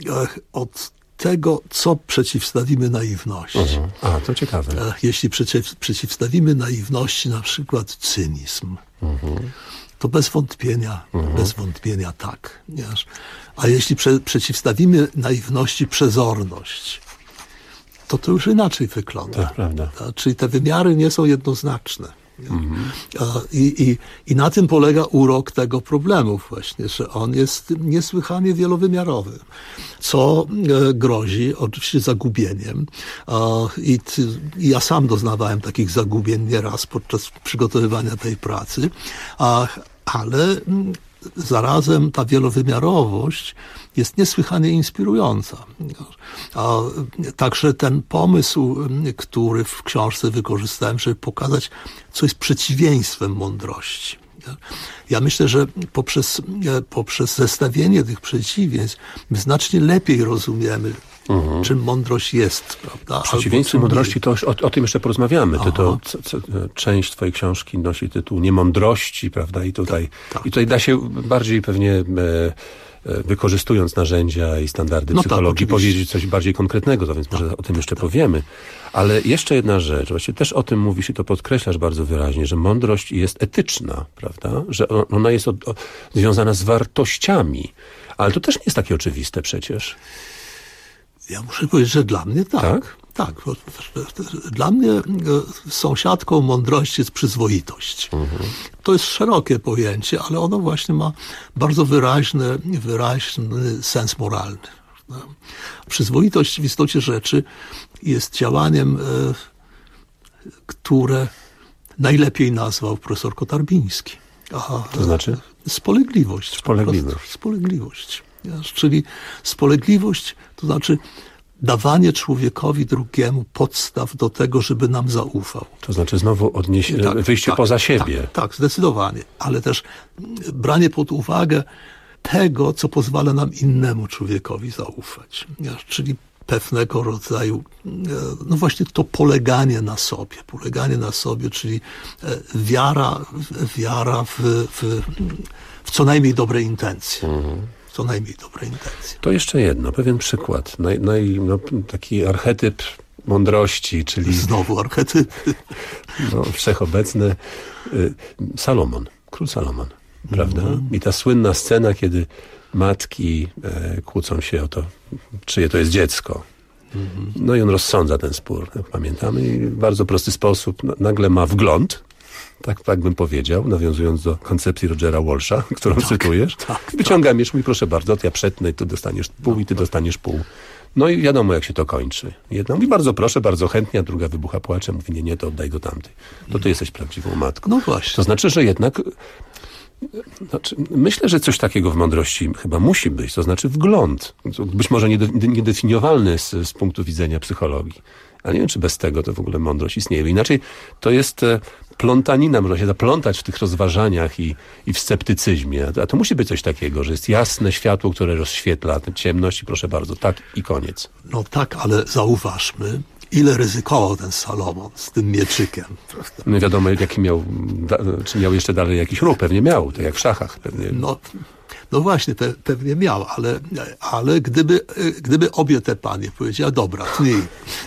od tego, co przeciwstawimy naiwności. Uh-huh. A, to ciekawe. Jeśli przeciw, przeciwstawimy naiwności na przykład cynizm, uh-huh. to bez wątpienia, uh-huh. bez wątpienia tak. Wiesz? A jeśli prze, przeciwstawimy naiwności przezorność, to to już inaczej wygląda. To prawda. Czyli te wymiary nie są jednoznaczne. Mm-hmm. I, i, I na tym polega urok tego problemu właśnie, że on jest niesłychanie wielowymiarowy, co e, grozi oczywiście zagubieniem. E, i, ty, I ja sam doznawałem takich zagubień nieraz podczas przygotowywania tej pracy, a, ale m, zarazem ta wielowymiarowość jest niesłychanie inspirująca. A także ten pomysł, który w książce wykorzystałem, żeby pokazać, co jest przeciwieństwem mądrości. Ja myślę, że poprzez, poprzez zestawienie tych przeciwieństw my znacznie lepiej rozumiemy, mhm. czym mądrość jest, prawda? Przeciwieństwo mądrości, to o, o tym jeszcze porozmawiamy. To, to, co, co, część twojej książki nosi tytuł Niemądrości, prawda? I tutaj, tak, i tutaj da się bardziej pewnie... E, wykorzystując narzędzia i standardy no psychologii, tak, powiedzieć coś bardziej konkretnego, to więc tak, może o tym jeszcze tak. powiemy. Ale jeszcze jedna rzecz, właściwie też o tym mówisz i to podkreślasz bardzo wyraźnie, że mądrość jest etyczna, prawda? Że ona jest od, o, związana z wartościami. Ale to też nie jest takie oczywiste przecież. Ja muszę powiedzieć, że dla mnie tak. Tak? Tak. Dla mnie sąsiadką mądrości jest przyzwoitość. Mhm. To jest szerokie pojęcie, ale ono właśnie ma bardzo wyraźny, wyraźny sens moralny. Przyzwoitość w istocie rzeczy jest działaniem, które najlepiej nazwał profesor Kotarbiński. A, to znaczy? Spolegliwość. Spolegliwość. Spolegliwość. Czyli spolegliwość to znaczy dawanie człowiekowi drugiemu podstaw do tego, żeby nam zaufał. To znaczy znowu odnieś... tak, wyjście tak, poza siebie. Tak, tak, zdecydowanie. Ale też branie pod uwagę tego, co pozwala nam innemu człowiekowi zaufać. Czyli pewnego rodzaju, no właśnie to poleganie na sobie. Poleganie na sobie, czyli wiara, wiara w, w, w co najmniej dobre intencje. Mhm. Co najmniej dobre intencje. To jeszcze jedno, pewien przykład. Naj, naj, no, taki archetyp mądrości, czyli... Znowu archetypy. No, wszechobecny. Salomon, król Salomon, prawda? Mm-hmm. I ta słynna scena, kiedy matki e, kłócą się o to, czyje to jest dziecko. Mm-hmm. No i on rozsądza ten spór, jak pamiętamy. I w bardzo prosty sposób no, nagle ma wgląd, tak, tak bym powiedział, nawiązując do koncepcji Rogera Walsha, którą tak, cytujesz. Tak, wyciąga tak. miecz, mówi proszę bardzo, to ja przetnę i ty dostaniesz pół no, i ty tak. dostaniesz pół. No i wiadomo, jak się to kończy. Jedna mówi bardzo proszę, bardzo chętnie, a druga wybucha płaczem, mówi nie, nie, to oddaj do tamtej. To ty jesteś prawdziwą matką. No właśnie. To znaczy, że jednak... Znaczy, myślę, że coś takiego w mądrości chyba musi być, to znaczy wgląd. Być może niedefiniowalny z, z punktu widzenia psychologii. Ale nie wiem, czy bez tego to w ogóle mądrość istnieje. Inaczej to jest plątanina, można się zaplątać w tych rozważaniach i, i w sceptycyzmie. A to musi być coś takiego, że jest jasne światło, które rozświetla tę ciemność i proszę bardzo, tak i koniec. No tak, ale zauważmy, ile ryzykował ten Salomon z tym mieczykiem. No wiadomo, jaki miał, czy miał jeszcze dalej jakiś ruch, pewnie miał, tak jak w szachach. Pewnie. No, no właśnie, pe, pewnie miał, ale, ale gdyby, gdyby obie te panie powiedziały, dobra, tnij,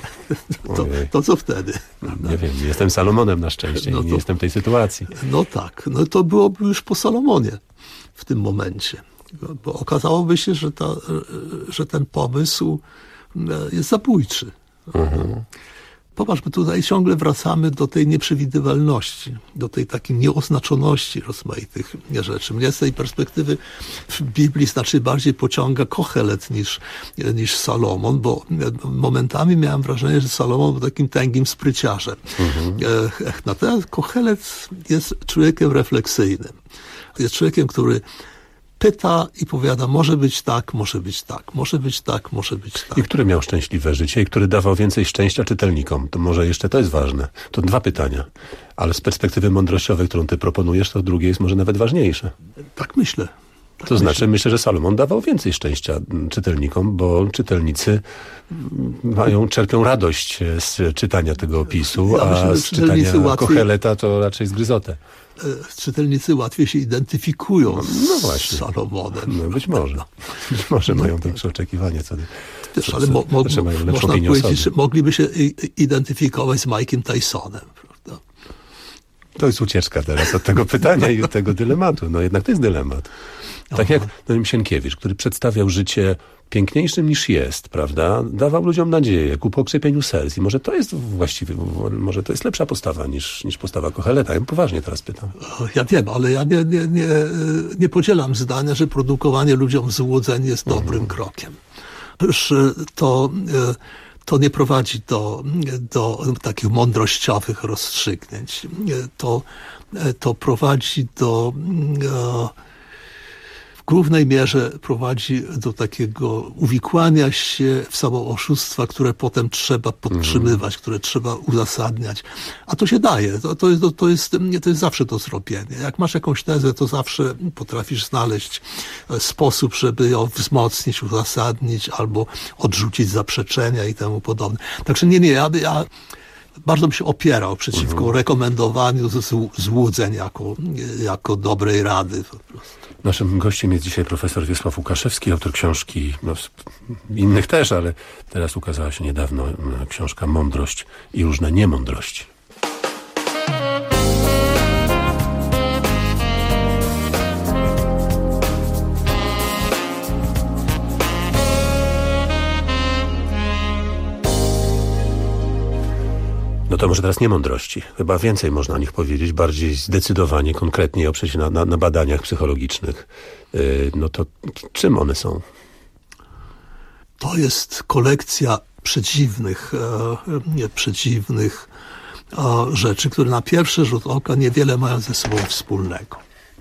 to, to co wtedy? Nie wiem, nie jestem Salomonem na szczęście no i nie to, jestem w tej sytuacji. No tak, no to byłoby już po Salomonie w tym momencie. Bo okazałoby się, że, ta, że ten pomysł jest zabójczy. Mhm. Popatrz, my tutaj ciągle wracamy do tej nieprzewidywalności, do tej takiej nieoznaczoności rozmaitych rzeczy. Mnie z tej perspektywy w Biblii znacznie bardziej pociąga Kohelet niż, niż Salomon, bo momentami miałem wrażenie, że Salomon był takim tęgim spryciarzem. Mhm. Natomiast Kohelet jest człowiekiem refleksyjnym. Jest człowiekiem, który pyta i powiada, może być tak, może być tak, może być tak, może być tak. I który miał szczęśliwe życie i który dawał więcej szczęścia czytelnikom? To może jeszcze to jest ważne. To dwa pytania. Ale z perspektywy mądrościowej, którą ty proponujesz, to drugie jest może nawet ważniejsze. Tak myślę. Tak to myślę. znaczy, myślę, że Salomon dawał więcej szczęścia czytelnikom, bo czytelnicy mają, czerpią radość z czytania tego opisu, ja myślę, a z czytania łatwiej... Koheleta to raczej zgryzotę. Czytelnicy łatwiej się identyfikują no, no właśnie. z Salomonem. No być może. Być może mają większe oczekiwania co do... Wiesz, ale mo, mo, można powiedzieć, że mogliby się identyfikować z Mike'em Tysonem, prawda? To jest ucieczka teraz od tego pytania i od tego dylematu. No jednak to jest dylemat. Tak Aha. jak no, Sienkiewicz, który przedstawiał życie piękniejszym niż jest, prawda? Dawał ludziom nadzieję ku pokrzepieniu serc. I może to jest właściwie, może to jest lepsza postawa niż, niż postawa Koheleta. Ja poważnie teraz pytam. Ja wiem, ale ja nie, nie, nie, nie podzielam zdania, że produkowanie ludziom złudzeń jest mhm. dobrym krokiem. Już to, to nie prowadzi do, do takich mądrościowych rozstrzygnięć. To, to prowadzi do głównej mierze prowadzi do takiego uwikłania się w samooszustwa, które potem trzeba podtrzymywać, które trzeba uzasadniać. A to się daje. To, to, jest, to, jest, to jest zawsze do zrobienia. Jak masz jakąś tezę, to zawsze potrafisz znaleźć sposób, żeby ją wzmocnić, uzasadnić albo odrzucić zaprzeczenia i temu podobne. Także nie, nie, ja, ja bardzo bym się opierał przeciwko mhm. rekomendowaniu złudzeń jako, jako dobrej rady. Po prostu. Naszym gościem jest dzisiaj profesor Wiesław Łukaszewski, autor książki, no, innych też, ale teraz ukazała się niedawno książka Mądrość i różne niemądrości. No to może teraz niemądrości. Chyba więcej można o nich powiedzieć, bardziej zdecydowanie, konkretnie oprzeć się na, na, na badaniach psychologicznych. Yy, no to czym one są? To jest kolekcja przedziwnych, e, nie, przedziwnych e, rzeczy, które na pierwszy rzut oka niewiele mają ze sobą wspólnego.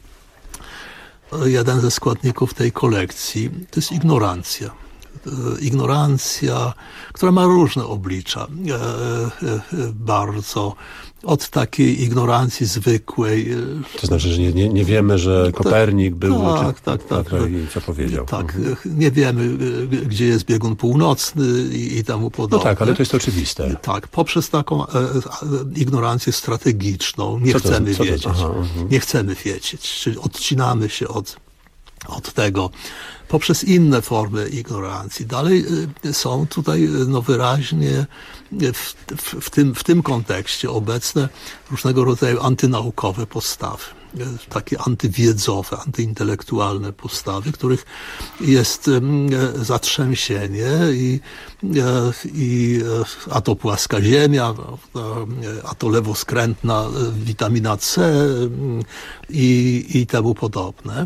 Jeden ze składników tej kolekcji to jest ignorancja. Ignorancja, która ma różne oblicza, e, e, bardzo. Od takiej ignorancji zwykłej. To znaczy, że nie, nie, nie wiemy, że Kopernik był... Tak, czy, tak, tak. I co powiedział. Tak, mhm. Nie wiemy, gdzie jest biegun północny i, i temu podobne. No tak, ale to jest oczywiste. Tak, poprzez taką e, e, ignorancję strategiczną nie co chcemy to, wiedzieć. To, aha, uh-huh. Nie chcemy wiedzieć, czyli odcinamy się od, od tego. Poprzez inne formy ignorancji. Dalej są tutaj no, wyraźnie w, w, w, tym, w tym kontekście obecne różnego rodzaju antynaukowe postawy. Takie antywiedzowe, antyintelektualne postawy, których jest zatrzęsienie i, i a to płaska ziemia, a to lewoskrętna witamina C i, i temu podobne.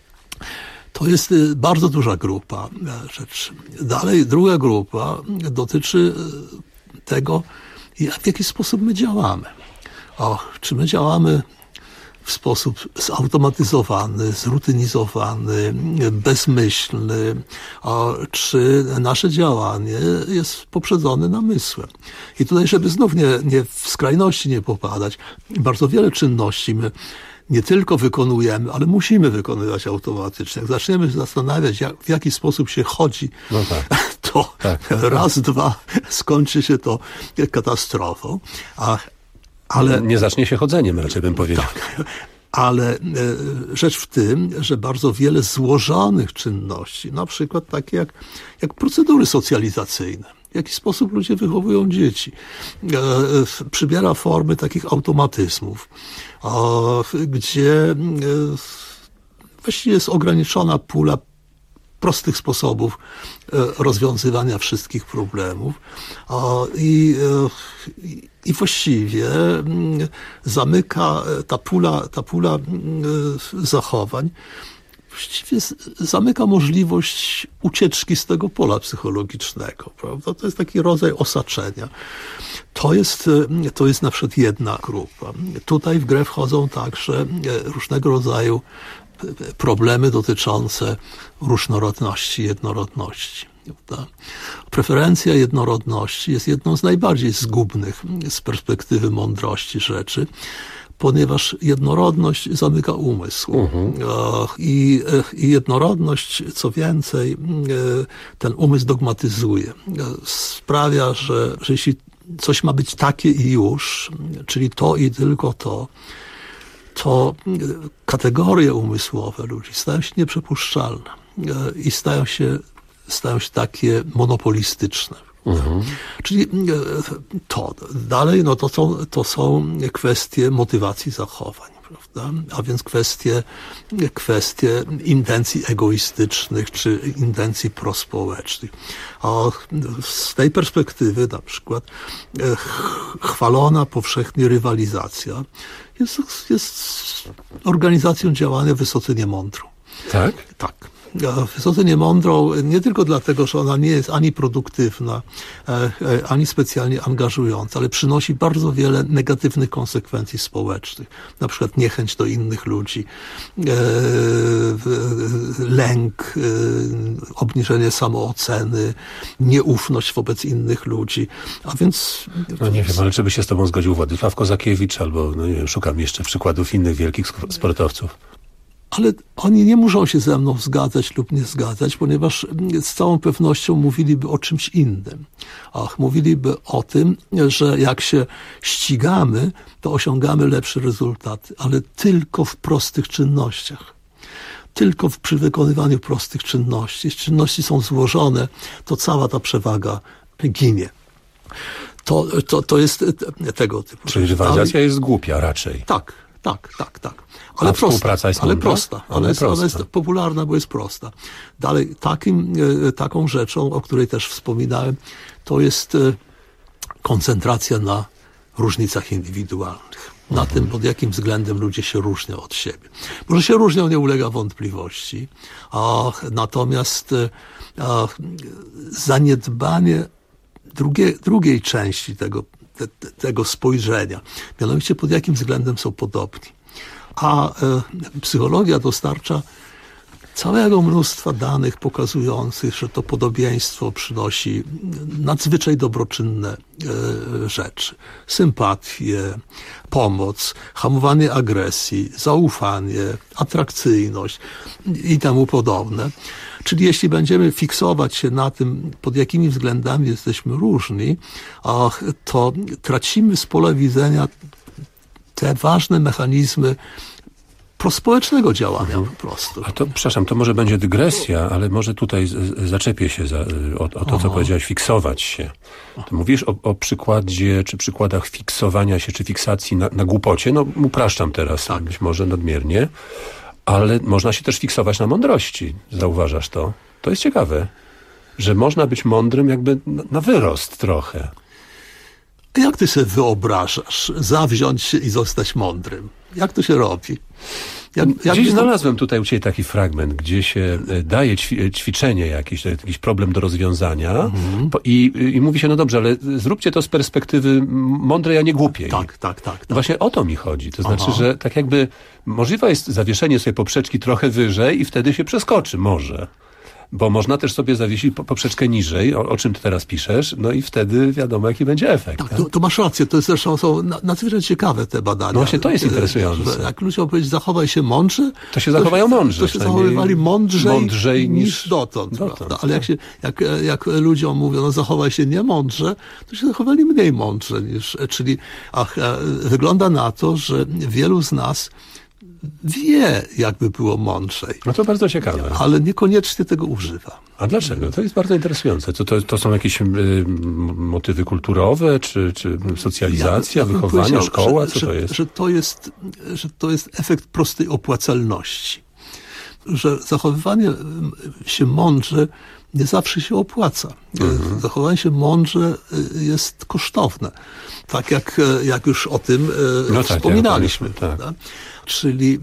To jest bardzo duża grupa rzeczy. Dalej druga grupa dotyczy tego, w jaki sposób my działamy. O, czy my działamy w sposób zautomatyzowany, zrutynizowany, bezmyślny, o, czy nasze działanie jest poprzedzone namysłem. I tutaj, żeby znów nie, nie w skrajności nie popadać, bardzo wiele czynności my nie tylko wykonujemy, ale musimy wykonywać automatycznie. Jak zaczniemy się zastanawiać, jak, w jaki sposób się chodzi, no tak. to tak. raz, dwa, skończy się to katastrofą. A, ale nie zacznie się chodzeniem, raczej bym powiedział. Tak. Ale e, rzecz w tym, że bardzo wiele złożonych czynności, na przykład takie jak, jak procedury socjalizacyjne, w jaki sposób ludzie wychowują dzieci, e, e, przybiera formy takich automatyzmów, e, gdzie e, właściwie jest ograniczona pula prostych sposobów e, rozwiązywania wszystkich problemów e, i, e, i właściwie e, zamyka ta pula, ta pula e, zachowań, właściwie zamyka możliwość ucieczki z tego pola psychologicznego, prawda? To jest taki rodzaj osaczenia. To jest, to jest na przykład jedna grupa. Tutaj w grę wchodzą także różnego rodzaju problemy dotyczące różnorodności, jednorodności. Prawda? Preferencja jednorodności jest jedną z najbardziej zgubnych z perspektywy mądrości rzeczy, ponieważ jednorodność zamyka umysł. Uh-huh. I, I jednorodność, co więcej, ten umysł dogmatyzuje. Sprawia, że, że jeśli coś ma być takie i już, czyli to i tylko to, to kategorie umysłowe ludzi stają się nieprzepuszczalne i stają się, stają się takie monopolistyczne. Mhm. Czyli to. Dalej no to, są, to są kwestie motywacji zachowań, prawda? A więc kwestie, kwestie intencji egoistycznych czy intencji prospołecznych. A z tej perspektywy na przykład chwalona powszechnie rywalizacja jest, jest organizacją działania wysoce niemądrą. Tak? Tak. Wysoko niemądrą nie tylko dlatego, że ona nie jest ani produktywna, ani specjalnie angażująca, ale przynosi bardzo wiele negatywnych konsekwencji społecznych. Na przykład niechęć do innych ludzi, lęk, obniżenie samooceny, nieufność wobec innych ludzi. A więc... No nie wiem, ale czy by się z tobą zgodził Władysław Kozakiewicz, albo no nie wiem, szukam jeszcze przykładów innych wielkich sportowców. Ale oni nie muszą się ze mną zgadzać lub nie zgadzać, ponieważ z całą pewnością mówiliby o czymś innym. Ach, mówiliby o tym, że jak się ścigamy, to osiągamy lepsze rezultaty, ale tylko w prostych czynnościach. Tylko w, przy wykonywaniu prostych czynności. Jeśli czynności są złożone, to cała ta przewaga ginie. To, to, to jest tego typu. Czyli rywalizacja jest głupia raczej. Tak, tak, tak, tak. Ale A prosta, współpraca jest ale mądra? prosta. Ale Ona jest, prosta. ona jest popularna, bo jest prosta. Dalej, takim, taką rzeczą, o której też wspominałem, to jest koncentracja na różnicach indywidualnych. Na tym, pod jakim względem ludzie się różnią od siebie. Może się różnią, nie ulega wątpliwości. A, natomiast a, zaniedbanie drugie, drugiej części tego, te, tego spojrzenia, mianowicie pod jakim względem są podobni. A e, psychologia dostarcza całego mnóstwa danych pokazujących, że to podobieństwo przynosi nadzwyczaj dobroczynne e, rzeczy. Sympatię, pomoc, hamowanie agresji, zaufanie, atrakcyjność i temu podobne. Czyli jeśli będziemy fiksować się na tym, pod jakimi względami jesteśmy różni, to tracimy z pola widzenia te ważne mechanizmy prospołecznego działania mhm. po prostu. A to, przepraszam, to może będzie dygresja, ale może tutaj z, zaczepię się za, o, o to, Aha. co powiedziałeś, fiksować się. Ty mówisz o, o przykładzie, czy przykładach fiksowania się, czy fiksacji na, na głupocie. No, upraszczam teraz, tak. być może nadmiernie, ale można się też fiksować na mądrości. Zauważasz to? To jest ciekawe, że można być mądrym jakby na, na wyrost trochę. Jak ty sobie wyobrażasz zawziąć się i zostać mądrym? Jak to się robi? Jak, jak Gdzieś to... znalazłem tutaj u ciebie taki fragment, gdzie się daje ćwi- ćwiczenie jakieś, jakiś problem do rozwiązania mhm. i, i mówi się, no dobrze, ale zróbcie to z perspektywy mądrej, a nie głupiej. Tak, tak, tak. tak. No właśnie o to mi chodzi. To znaczy, Aha. że tak jakby możliwe jest zawieszenie sobie poprzeczki trochę wyżej i wtedy się przeskoczy, może. Bo można też sobie zawiesić poprzeczkę niżej, o, o czym ty teraz piszesz, no i wtedy wiadomo, jaki będzie efekt. Tak, to, to masz rację, to jest zresztą są nadzwyczaj ciekawe te badania. No właśnie to jest interesujące. Jak ludziom powiedzieć, zachowaj się mądrze, to się zachowają mądrze. To się zachowywali mądrzej, mądrzej niż, niż dotąd. dotąd Ale jak, się, jak, jak ludziom mówią, no zachowaj się nie mądrze, to się zachowali mniej mądrze niż, czyli ach, wygląda na to, że wielu z nas wie, jakby było mądrzej. No to bardzo ciekawe. Ale niekoniecznie tego używa. A dlaczego? To jest bardzo interesujące. To, to, to są jakieś y, motywy kulturowe, czy, czy socjalizacja, ja wychowanie, szkoła? Co że, to jest? Że to jest? Że to jest efekt prostej opłacalności. Że zachowywanie się mądrze nie zawsze się opłaca. Mhm. Zachowanie się mądrze jest kosztowne. Tak jak, jak już o tym no wspominaliśmy. Tak, tak. Czyli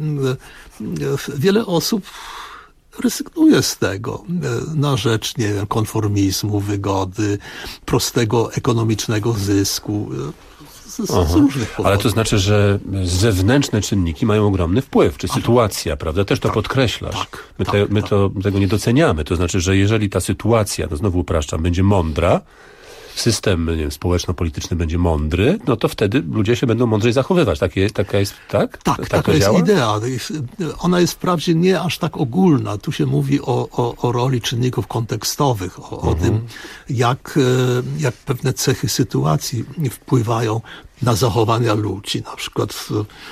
wiele osób rezygnuje z tego na rzecz, nie wiem, konformizmu, wygody, prostego ekonomicznego zysku. Z, z różnych powodów. Ale to znaczy, że zewnętrzne czynniki mają ogromny wpływ, czy sytuacja, prawda? Też to tak, podkreślasz. Tak, my te, tak, my tak. To, tego nie doceniamy. To znaczy, że jeżeli ta sytuacja, no znowu upraszczam, będzie mądra, system nie wiem, społeczno-polityczny będzie mądry, no to wtedy ludzie się będą mądrzej zachowywać. Takie, taka jest, tak? Tak, tak taka jest działa? idea. Ona jest wprawdzie nie aż tak ogólna. Tu się mówi o, o, o roli czynników kontekstowych, o, mhm. o tym, jak, jak pewne cechy sytuacji wpływają na zachowania ludzi. Na przykład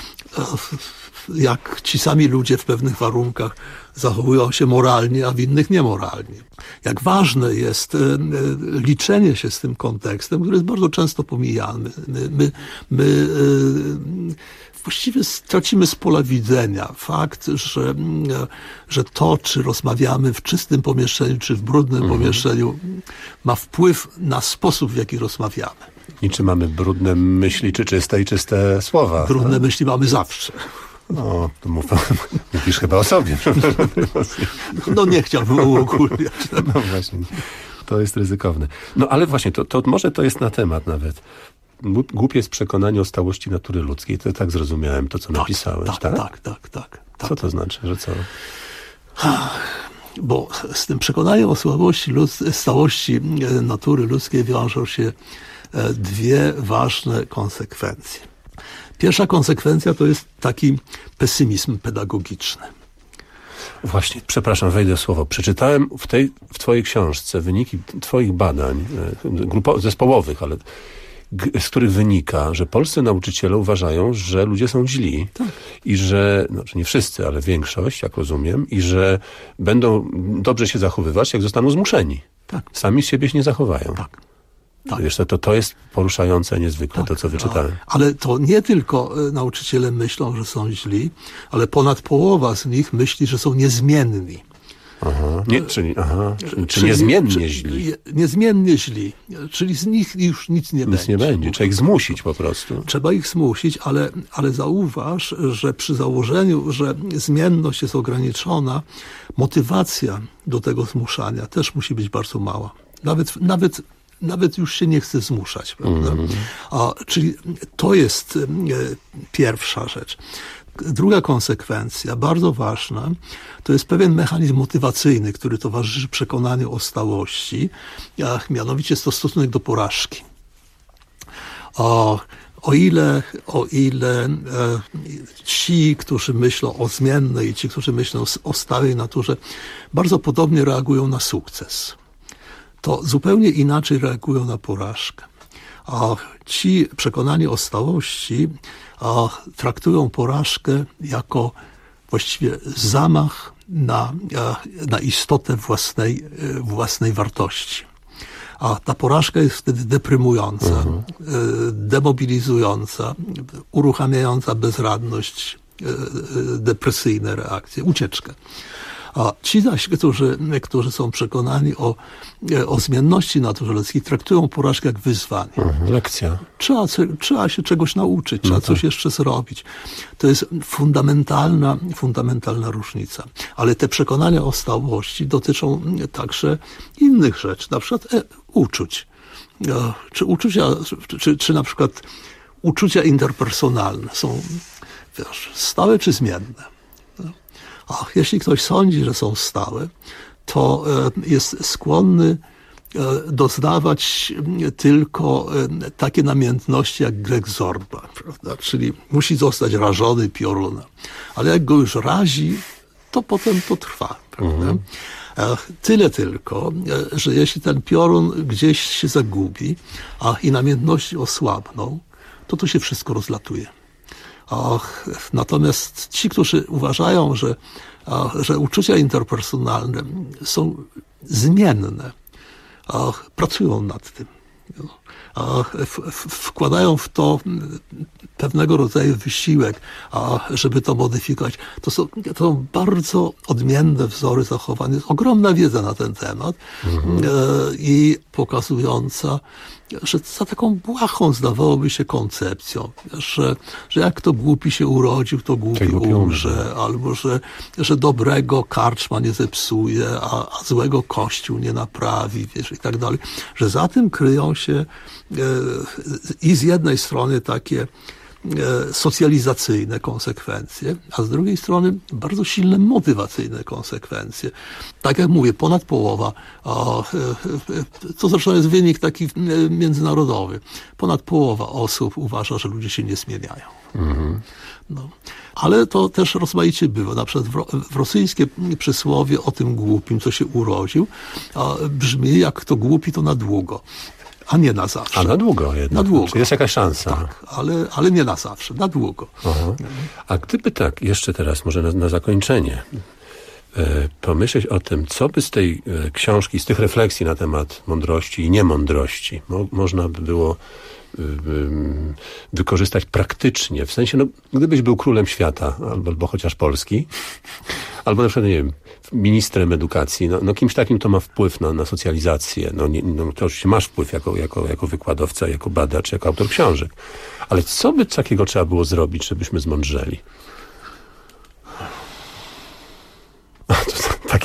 jak ci sami ludzie w pewnych warunkach zachowują się moralnie, a w innych niemoralnie. Jak ważne jest liczenie się z tym kontekstem, który jest bardzo często pomijany. My, my, my właściwie tracimy z pola widzenia fakt, że, że to, czy rozmawiamy w czystym pomieszczeniu, czy w brudnym mhm. pomieszczeniu, ma wpływ na sposób, w jaki rozmawiamy. I czy mamy brudne myśli, czy czyste i czyste słowa? Brudne no? myśli mamy zawsze. No, to mów, mówisz chyba o sobie. No nie chciałbym uogólniać. No właśnie, to jest ryzykowne. No ale właśnie, to, to może to jest na temat nawet. Głupie jest przekonanie o stałości natury ludzkiej. To tak zrozumiałem to, co tak, napisałeś, tak? Tak, tak, tak, tak, tak. Co to znaczy, że co? Bo z tym przekonaniem o słabości ludz- stałości natury ludzkiej wiążą się dwie ważne konsekwencje. Pierwsza konsekwencja to jest taki pesymizm pedagogiczny. Właśnie, przepraszam, wejdę w słowo. Przeczytałem w tej, w twojej książce wyniki twoich badań grupo- zespołowych, ale g- z których wynika, że polscy nauczyciele uważają, że ludzie są źli. Tak. I że, no, nie wszyscy, ale większość, jak rozumiem, i że będą dobrze się zachowywać, jak zostaną zmuszeni. Tak. Sami z siebie się nie zachowają. Tak. Tak. Wiesz, to, to jest poruszające niezwykle, tak, to co wyczytałem. Ale to nie tylko nauczyciele myślą, że są źli, ale ponad połowa z nich myśli, że są niezmienni. Aha, nie, czyli, aha, czyli, czyli niezmiennie źli. Niezmiennie źli, czyli z nich już nic nie nic będzie. Nic nie będzie, trzeba ich zmusić po prostu. Trzeba ich zmusić, ale, ale zauważ, że przy założeniu, że zmienność jest ograniczona, motywacja do tego zmuszania też musi być bardzo mała. Nawet, nawet Nawet już się nie chce zmuszać, prawda? Mm. A, czyli to jest e, pierwsza rzecz. Druga konsekwencja, bardzo ważna, to jest pewien mechanizm motywacyjny, który towarzyszy przekonaniu o stałości, a mianowicie jest to stosunek do porażki. O, o ile, o ile e, ci, którzy myślą o zmiennej i ci, którzy myślą o stałej naturze, bardzo podobnie reagują na sukces, to zupełnie inaczej reagują na porażkę. A ci przekonani o stałości a, traktują porażkę jako właściwie zamach na, a, na istotę własnej, własnej wartości. A ta porażka jest wtedy deprymująca, mhm. demobilizująca, uruchamiająca bezradność, depresyjne reakcje, ucieczkę. A ci zaś, którzy, którzy są przekonani o, o zmienności natury ludzkiej, traktują porażkę jak wyzwanie. Mhm, lekcja. Trzeba, trzeba się czegoś nauczyć, trzeba no tak. coś jeszcze zrobić. To jest fundamentalna, fundamentalna różnica. Ale te przekonania o stałości dotyczą także innych rzeczy, na przykład e, uczuć. E, czy uczucia, czy, czy na przykład uczucia interpersonalne są, wiesz, stałe czy zmienne? A jeśli ktoś sądzi, że są stałe, to jest skłonny doznawać tylko takie namiętności jak Greg Zorba, prawda? Czyli musi zostać rażony piorunem. Ale jak go już razi, to potem to trwa, prawda? Mhm. Tyle tylko, że jeśli ten piorun gdzieś się zagubi, a i namiętności osłabną, to to się wszystko rozlatuje. Ach, natomiast ci, którzy uważają, że, ach, że uczucia interpersonalne są zmienne, ach, pracują nad tym. Ach, w, w, wkładają w to pewnego rodzaju wysiłek, ach, żeby to modyfikować. To są, to są bardzo odmienne wzory zachowań. Jest ogromna wiedza na ten temat mhm. e, i pokazująca, że za taką błahą zdawałoby się koncepcją, że, że jak to głupi się urodził, to głupi umrze, albo że, że dobrego karczma nie zepsuje, a, a złego kościół nie naprawi, wiesz, i tak dalej. Że za tym kryją się e, i z jednej strony takie socjalizacyjne konsekwencje, a z drugiej strony bardzo silne motywacyjne konsekwencje. Tak jak mówię, ponad połowa, to zresztą jest wynik taki międzynarodowy, ponad połowa osób uważa, że ludzie się nie zmieniają. Mhm. No. Ale to też rozmaicie było. Na przykład w rosyjskie przysłowie o tym głupim, co się urodził, brzmi jak to głupi, to na długo. A nie na zawsze. A na długo jednak. Na długo. Czy jest jakaś szansa? Tak, ale, ale nie na zawsze, na długo. Aha. A gdyby tak, jeszcze teraz może na, na zakończenie, e, pomyśleć o tym, co by z tej e, książki, z tych refleksji na temat mądrości i niemądrości mo, można by było e, e, wykorzystać praktycznie. W sensie, no, gdybyś był królem świata, albo, albo chociaż Polski, albo na przykład, nie wiem, ministrem edukacji, no, no kimś takim to ma wpływ na, na socjalizację. No, nie, no to oczywiście masz wpływ jako, jako, jako wykładowca, jako badacz, jako autor książek. Ale co by takiego trzeba było zrobić, żebyśmy zmądrzeli?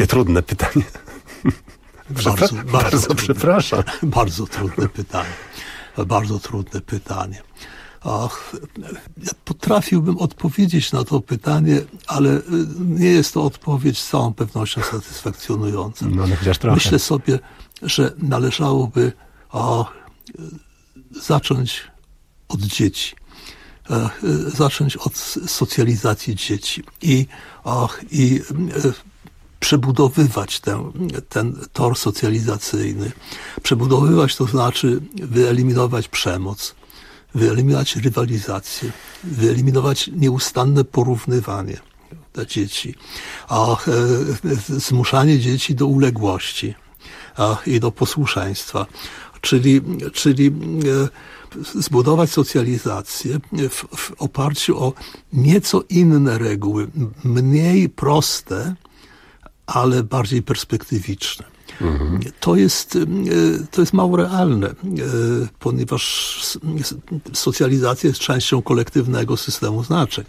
Takie trudne pytanie. Bardzo, bardzo, bardzo, bardzo trudne, przepraszam. Bardzo trudne pytanie. Bardzo trudne pytanie. Ach, ja potrafiłbym odpowiedzieć na to pytanie, ale nie jest to odpowiedź z całą pewnością satysfakcjonująca. No, no chociaż trochę. Myślę sobie, że należałoby o, zacząć od dzieci. E, zacząć od socjalizacji dzieci i, o, i e, przebudowywać ten, ten tor socjalizacyjny. Przebudowywać to znaczy wyeliminować przemoc, wyeliminować rywalizację, wyeliminować nieustanne porównywanie dla dzieci, a e, zmuszanie dzieci do uległości a, i do posłuszeństwa. Czyli, czyli e, zbudować socjalizację w, w oparciu o nieco inne reguły, mniej proste, ale bardziej perspektywiczne. Mhm. To jest, to jest mało realne, ponieważ socjalizacja jest częścią kolektywnego systemu znaczeń.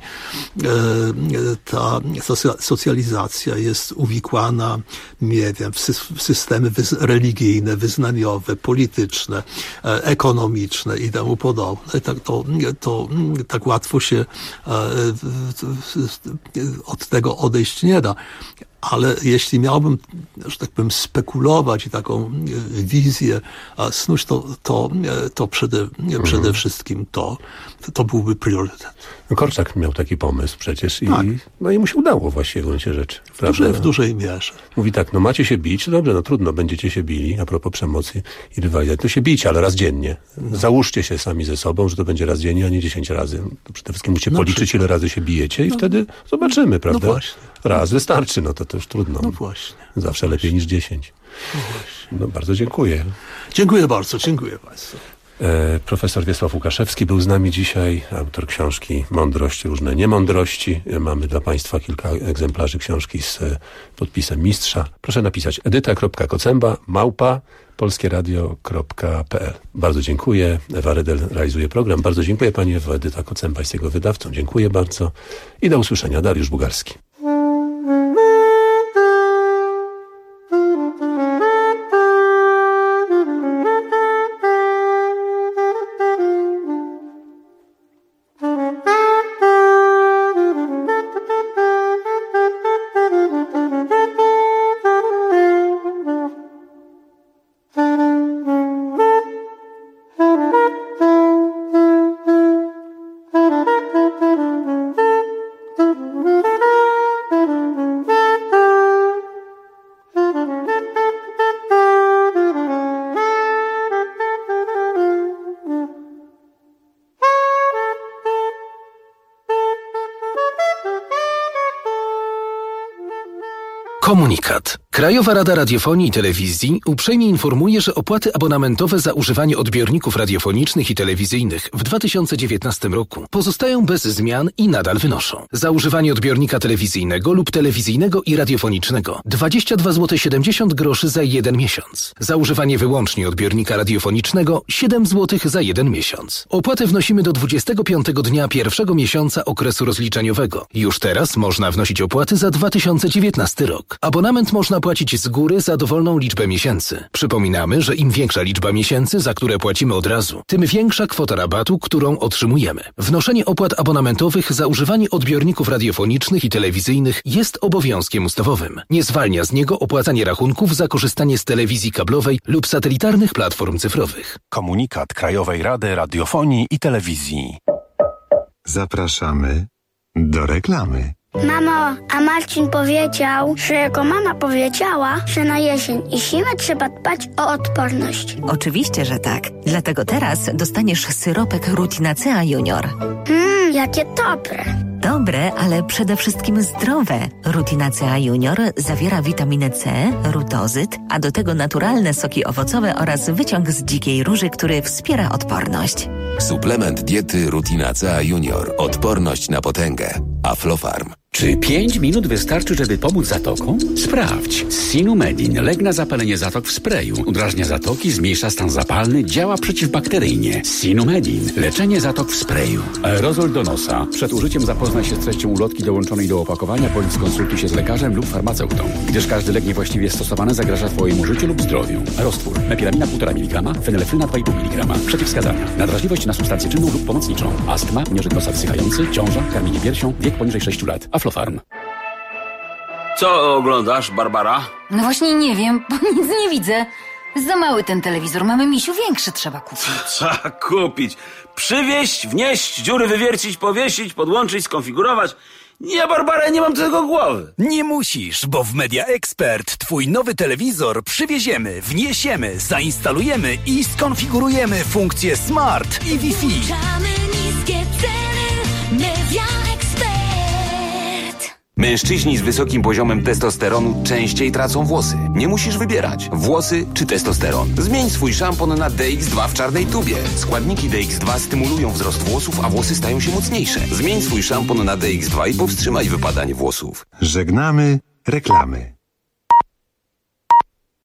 Ta socjalizacja jest uwikłana, nie wiem, w systemy religijne, wyznaniowe, polityczne, ekonomiczne i temu podobne. Tak, to, to tak łatwo się od tego odejść nie da. Ale jeśli miałbym, że tak powiem, spekulować i taką wizję snuć, to, to, to przede, mhm. przede wszystkim to, to byłby priorytet. Korczak miał taki pomysł przecież i, tak. no i mu się udało właściwie w gruncie rzeczy. W dużej, w dużej mierze. Mówi tak, no macie się bić, dobrze, no trudno, będziecie się bili, a propos przemocy i rywalizacji, to się bijcie, ale raz dziennie. No. Załóżcie się sami ze sobą, że to będzie raz dziennie, a nie dziesięć razy. To przede wszystkim musicie no, policzyć, przykład. ile razy się bijecie i no. wtedy zobaczymy, prawda? No właśnie. Raz wystarczy, no to, to już trudno. No właśnie. Zawsze no lepiej właśnie. niż dziesięć. No właśnie. No bardzo dziękuję. Dziękuję bardzo, dziękuję Państwu. E, profesor Wiesław Łukaszewski był z nami dzisiaj, autor książki Mądrość, różne niemądrości. E, mamy dla Państwa kilka egzemplarzy książki z e, podpisem mistrza. Proszę napisać edyta kropka kocemba małpa polskieradio kropka p l. Bardzo dziękuję. Ewa Rydel realizuje program. Bardzo dziękuję Pani Ewo. Edyta Kocemba jest jego wydawcą. Dziękuję bardzo i do usłyszenia. Dariusz Bugarski. Komunikat. Krajowa Rada Radiofonii i Telewizji uprzejmie informuje, że opłaty abonamentowe za używanie odbiorników radiofonicznych i telewizyjnych w dwa tysiące dziewiętnastym roku pozostają bez zmian i nadal wynoszą. Za używanie odbiornika telewizyjnego lub telewizyjnego i radiofonicznego dwadzieścia dwa złote siedemdziesiąt groszy za jeden miesiąc. Za używanie wyłącznie odbiornika radiofonicznego siedem złotych za jeden miesiąc. Opłatę wnosimy do dwudziestego piątego dnia pierwszego miesiąca okresu rozliczeniowego. Już teraz można wnosić opłaty za dwa tysiące dziewiętnasty rok. Abonament można płacić z góry za dowolną liczbę miesięcy. Przypominamy, że im większa liczba miesięcy, za które płacimy od razu, tym większa kwota rabatu, którą otrzymujemy. Wnoszenie opłat abonamentowych za używanie odbiorników radiofonicznych i telewizyjnych jest obowiązkiem ustawowym. Nie zwalnia z niego opłacanie rachunków za korzystanie z telewizji kablowej lub satelitarnych platform cyfrowych. Komunikat Krajowej Rady Radiofonii i Telewizji. Zapraszamy do reklamy. Mamo, a Marcin powiedział, że jego mama powiedziała, że na jesień i zimę trzeba dbać o odporność. Oczywiście, że tak. Dlatego teraz dostaniesz syropek Rutinacea Junior. Mmm, jakie dobre. Dobre, ale przede wszystkim zdrowe. Rutinacea Junior zawiera witaminę C, rutozyt, a do tego naturalne soki owocowe oraz wyciąg z dzikiej róży, który wspiera odporność. Suplement diety Rutinacea Junior. Odporność na potęgę. Aflofarm. Czy pięć minut wystarczy, żeby pomóc zatokom? Sprawdź. Sinumedin. Lek na zapalenie zatok w sprayu. Udrażnia zatoki, zmniejsza stan zapalny, działa przeciwbakteryjnie. Sinumedin. Leczenie zatok w sprayu. Aerozol do nosa. Przed użyciem zapoznaj się z treścią ulotki dołączonej do opakowania, bądź skonsultuj się z lekarzem lub farmaceutą, gdyż każdy lek niewłaściwie stosowany zagraża Twojemu życiu lub zdrowiu. Roztwór. Mepiramina półtora miligrama, fenylefryna dwa i pół miligrama. Przeciwwskazania. Nadrażliwość na substancję czynną lub pomocniczą. Astma, nieżyt nosa wysychający, ciąża, karmienie piersią, wiek poniżej sześciu lat. Aflofarm. Co oglądasz, Barbara? No właśnie nie wiem, bo nic nie widzę. Za mały ten telewizor, mamy misiu, większy trzeba kupić. Trzeba kupić. Przywieźć, wnieść, dziury wywiercić, powiesić, podłączyć, skonfigurować. Nie, Barbara, nie mam tego głowy. Nie musisz, bo w Media Expert twój nowy telewizor przywieziemy, wniesiemy, zainstalujemy i skonfigurujemy funkcje Smart i Wi-Fi. Niskie ceny, Media Expert. Mężczyźni z wysokim poziomem testosteronu częściej tracą włosy. Nie musisz wybierać, włosy czy testosteron. Zmień swój szampon na D X dwa w czarnej tubie. Składniki D X dwa stymulują wzrost włosów, a włosy stają się mocniejsze. Zmień swój szampon na D X dwa i powstrzymaj wypadanie włosów. Żegnamy reklamy.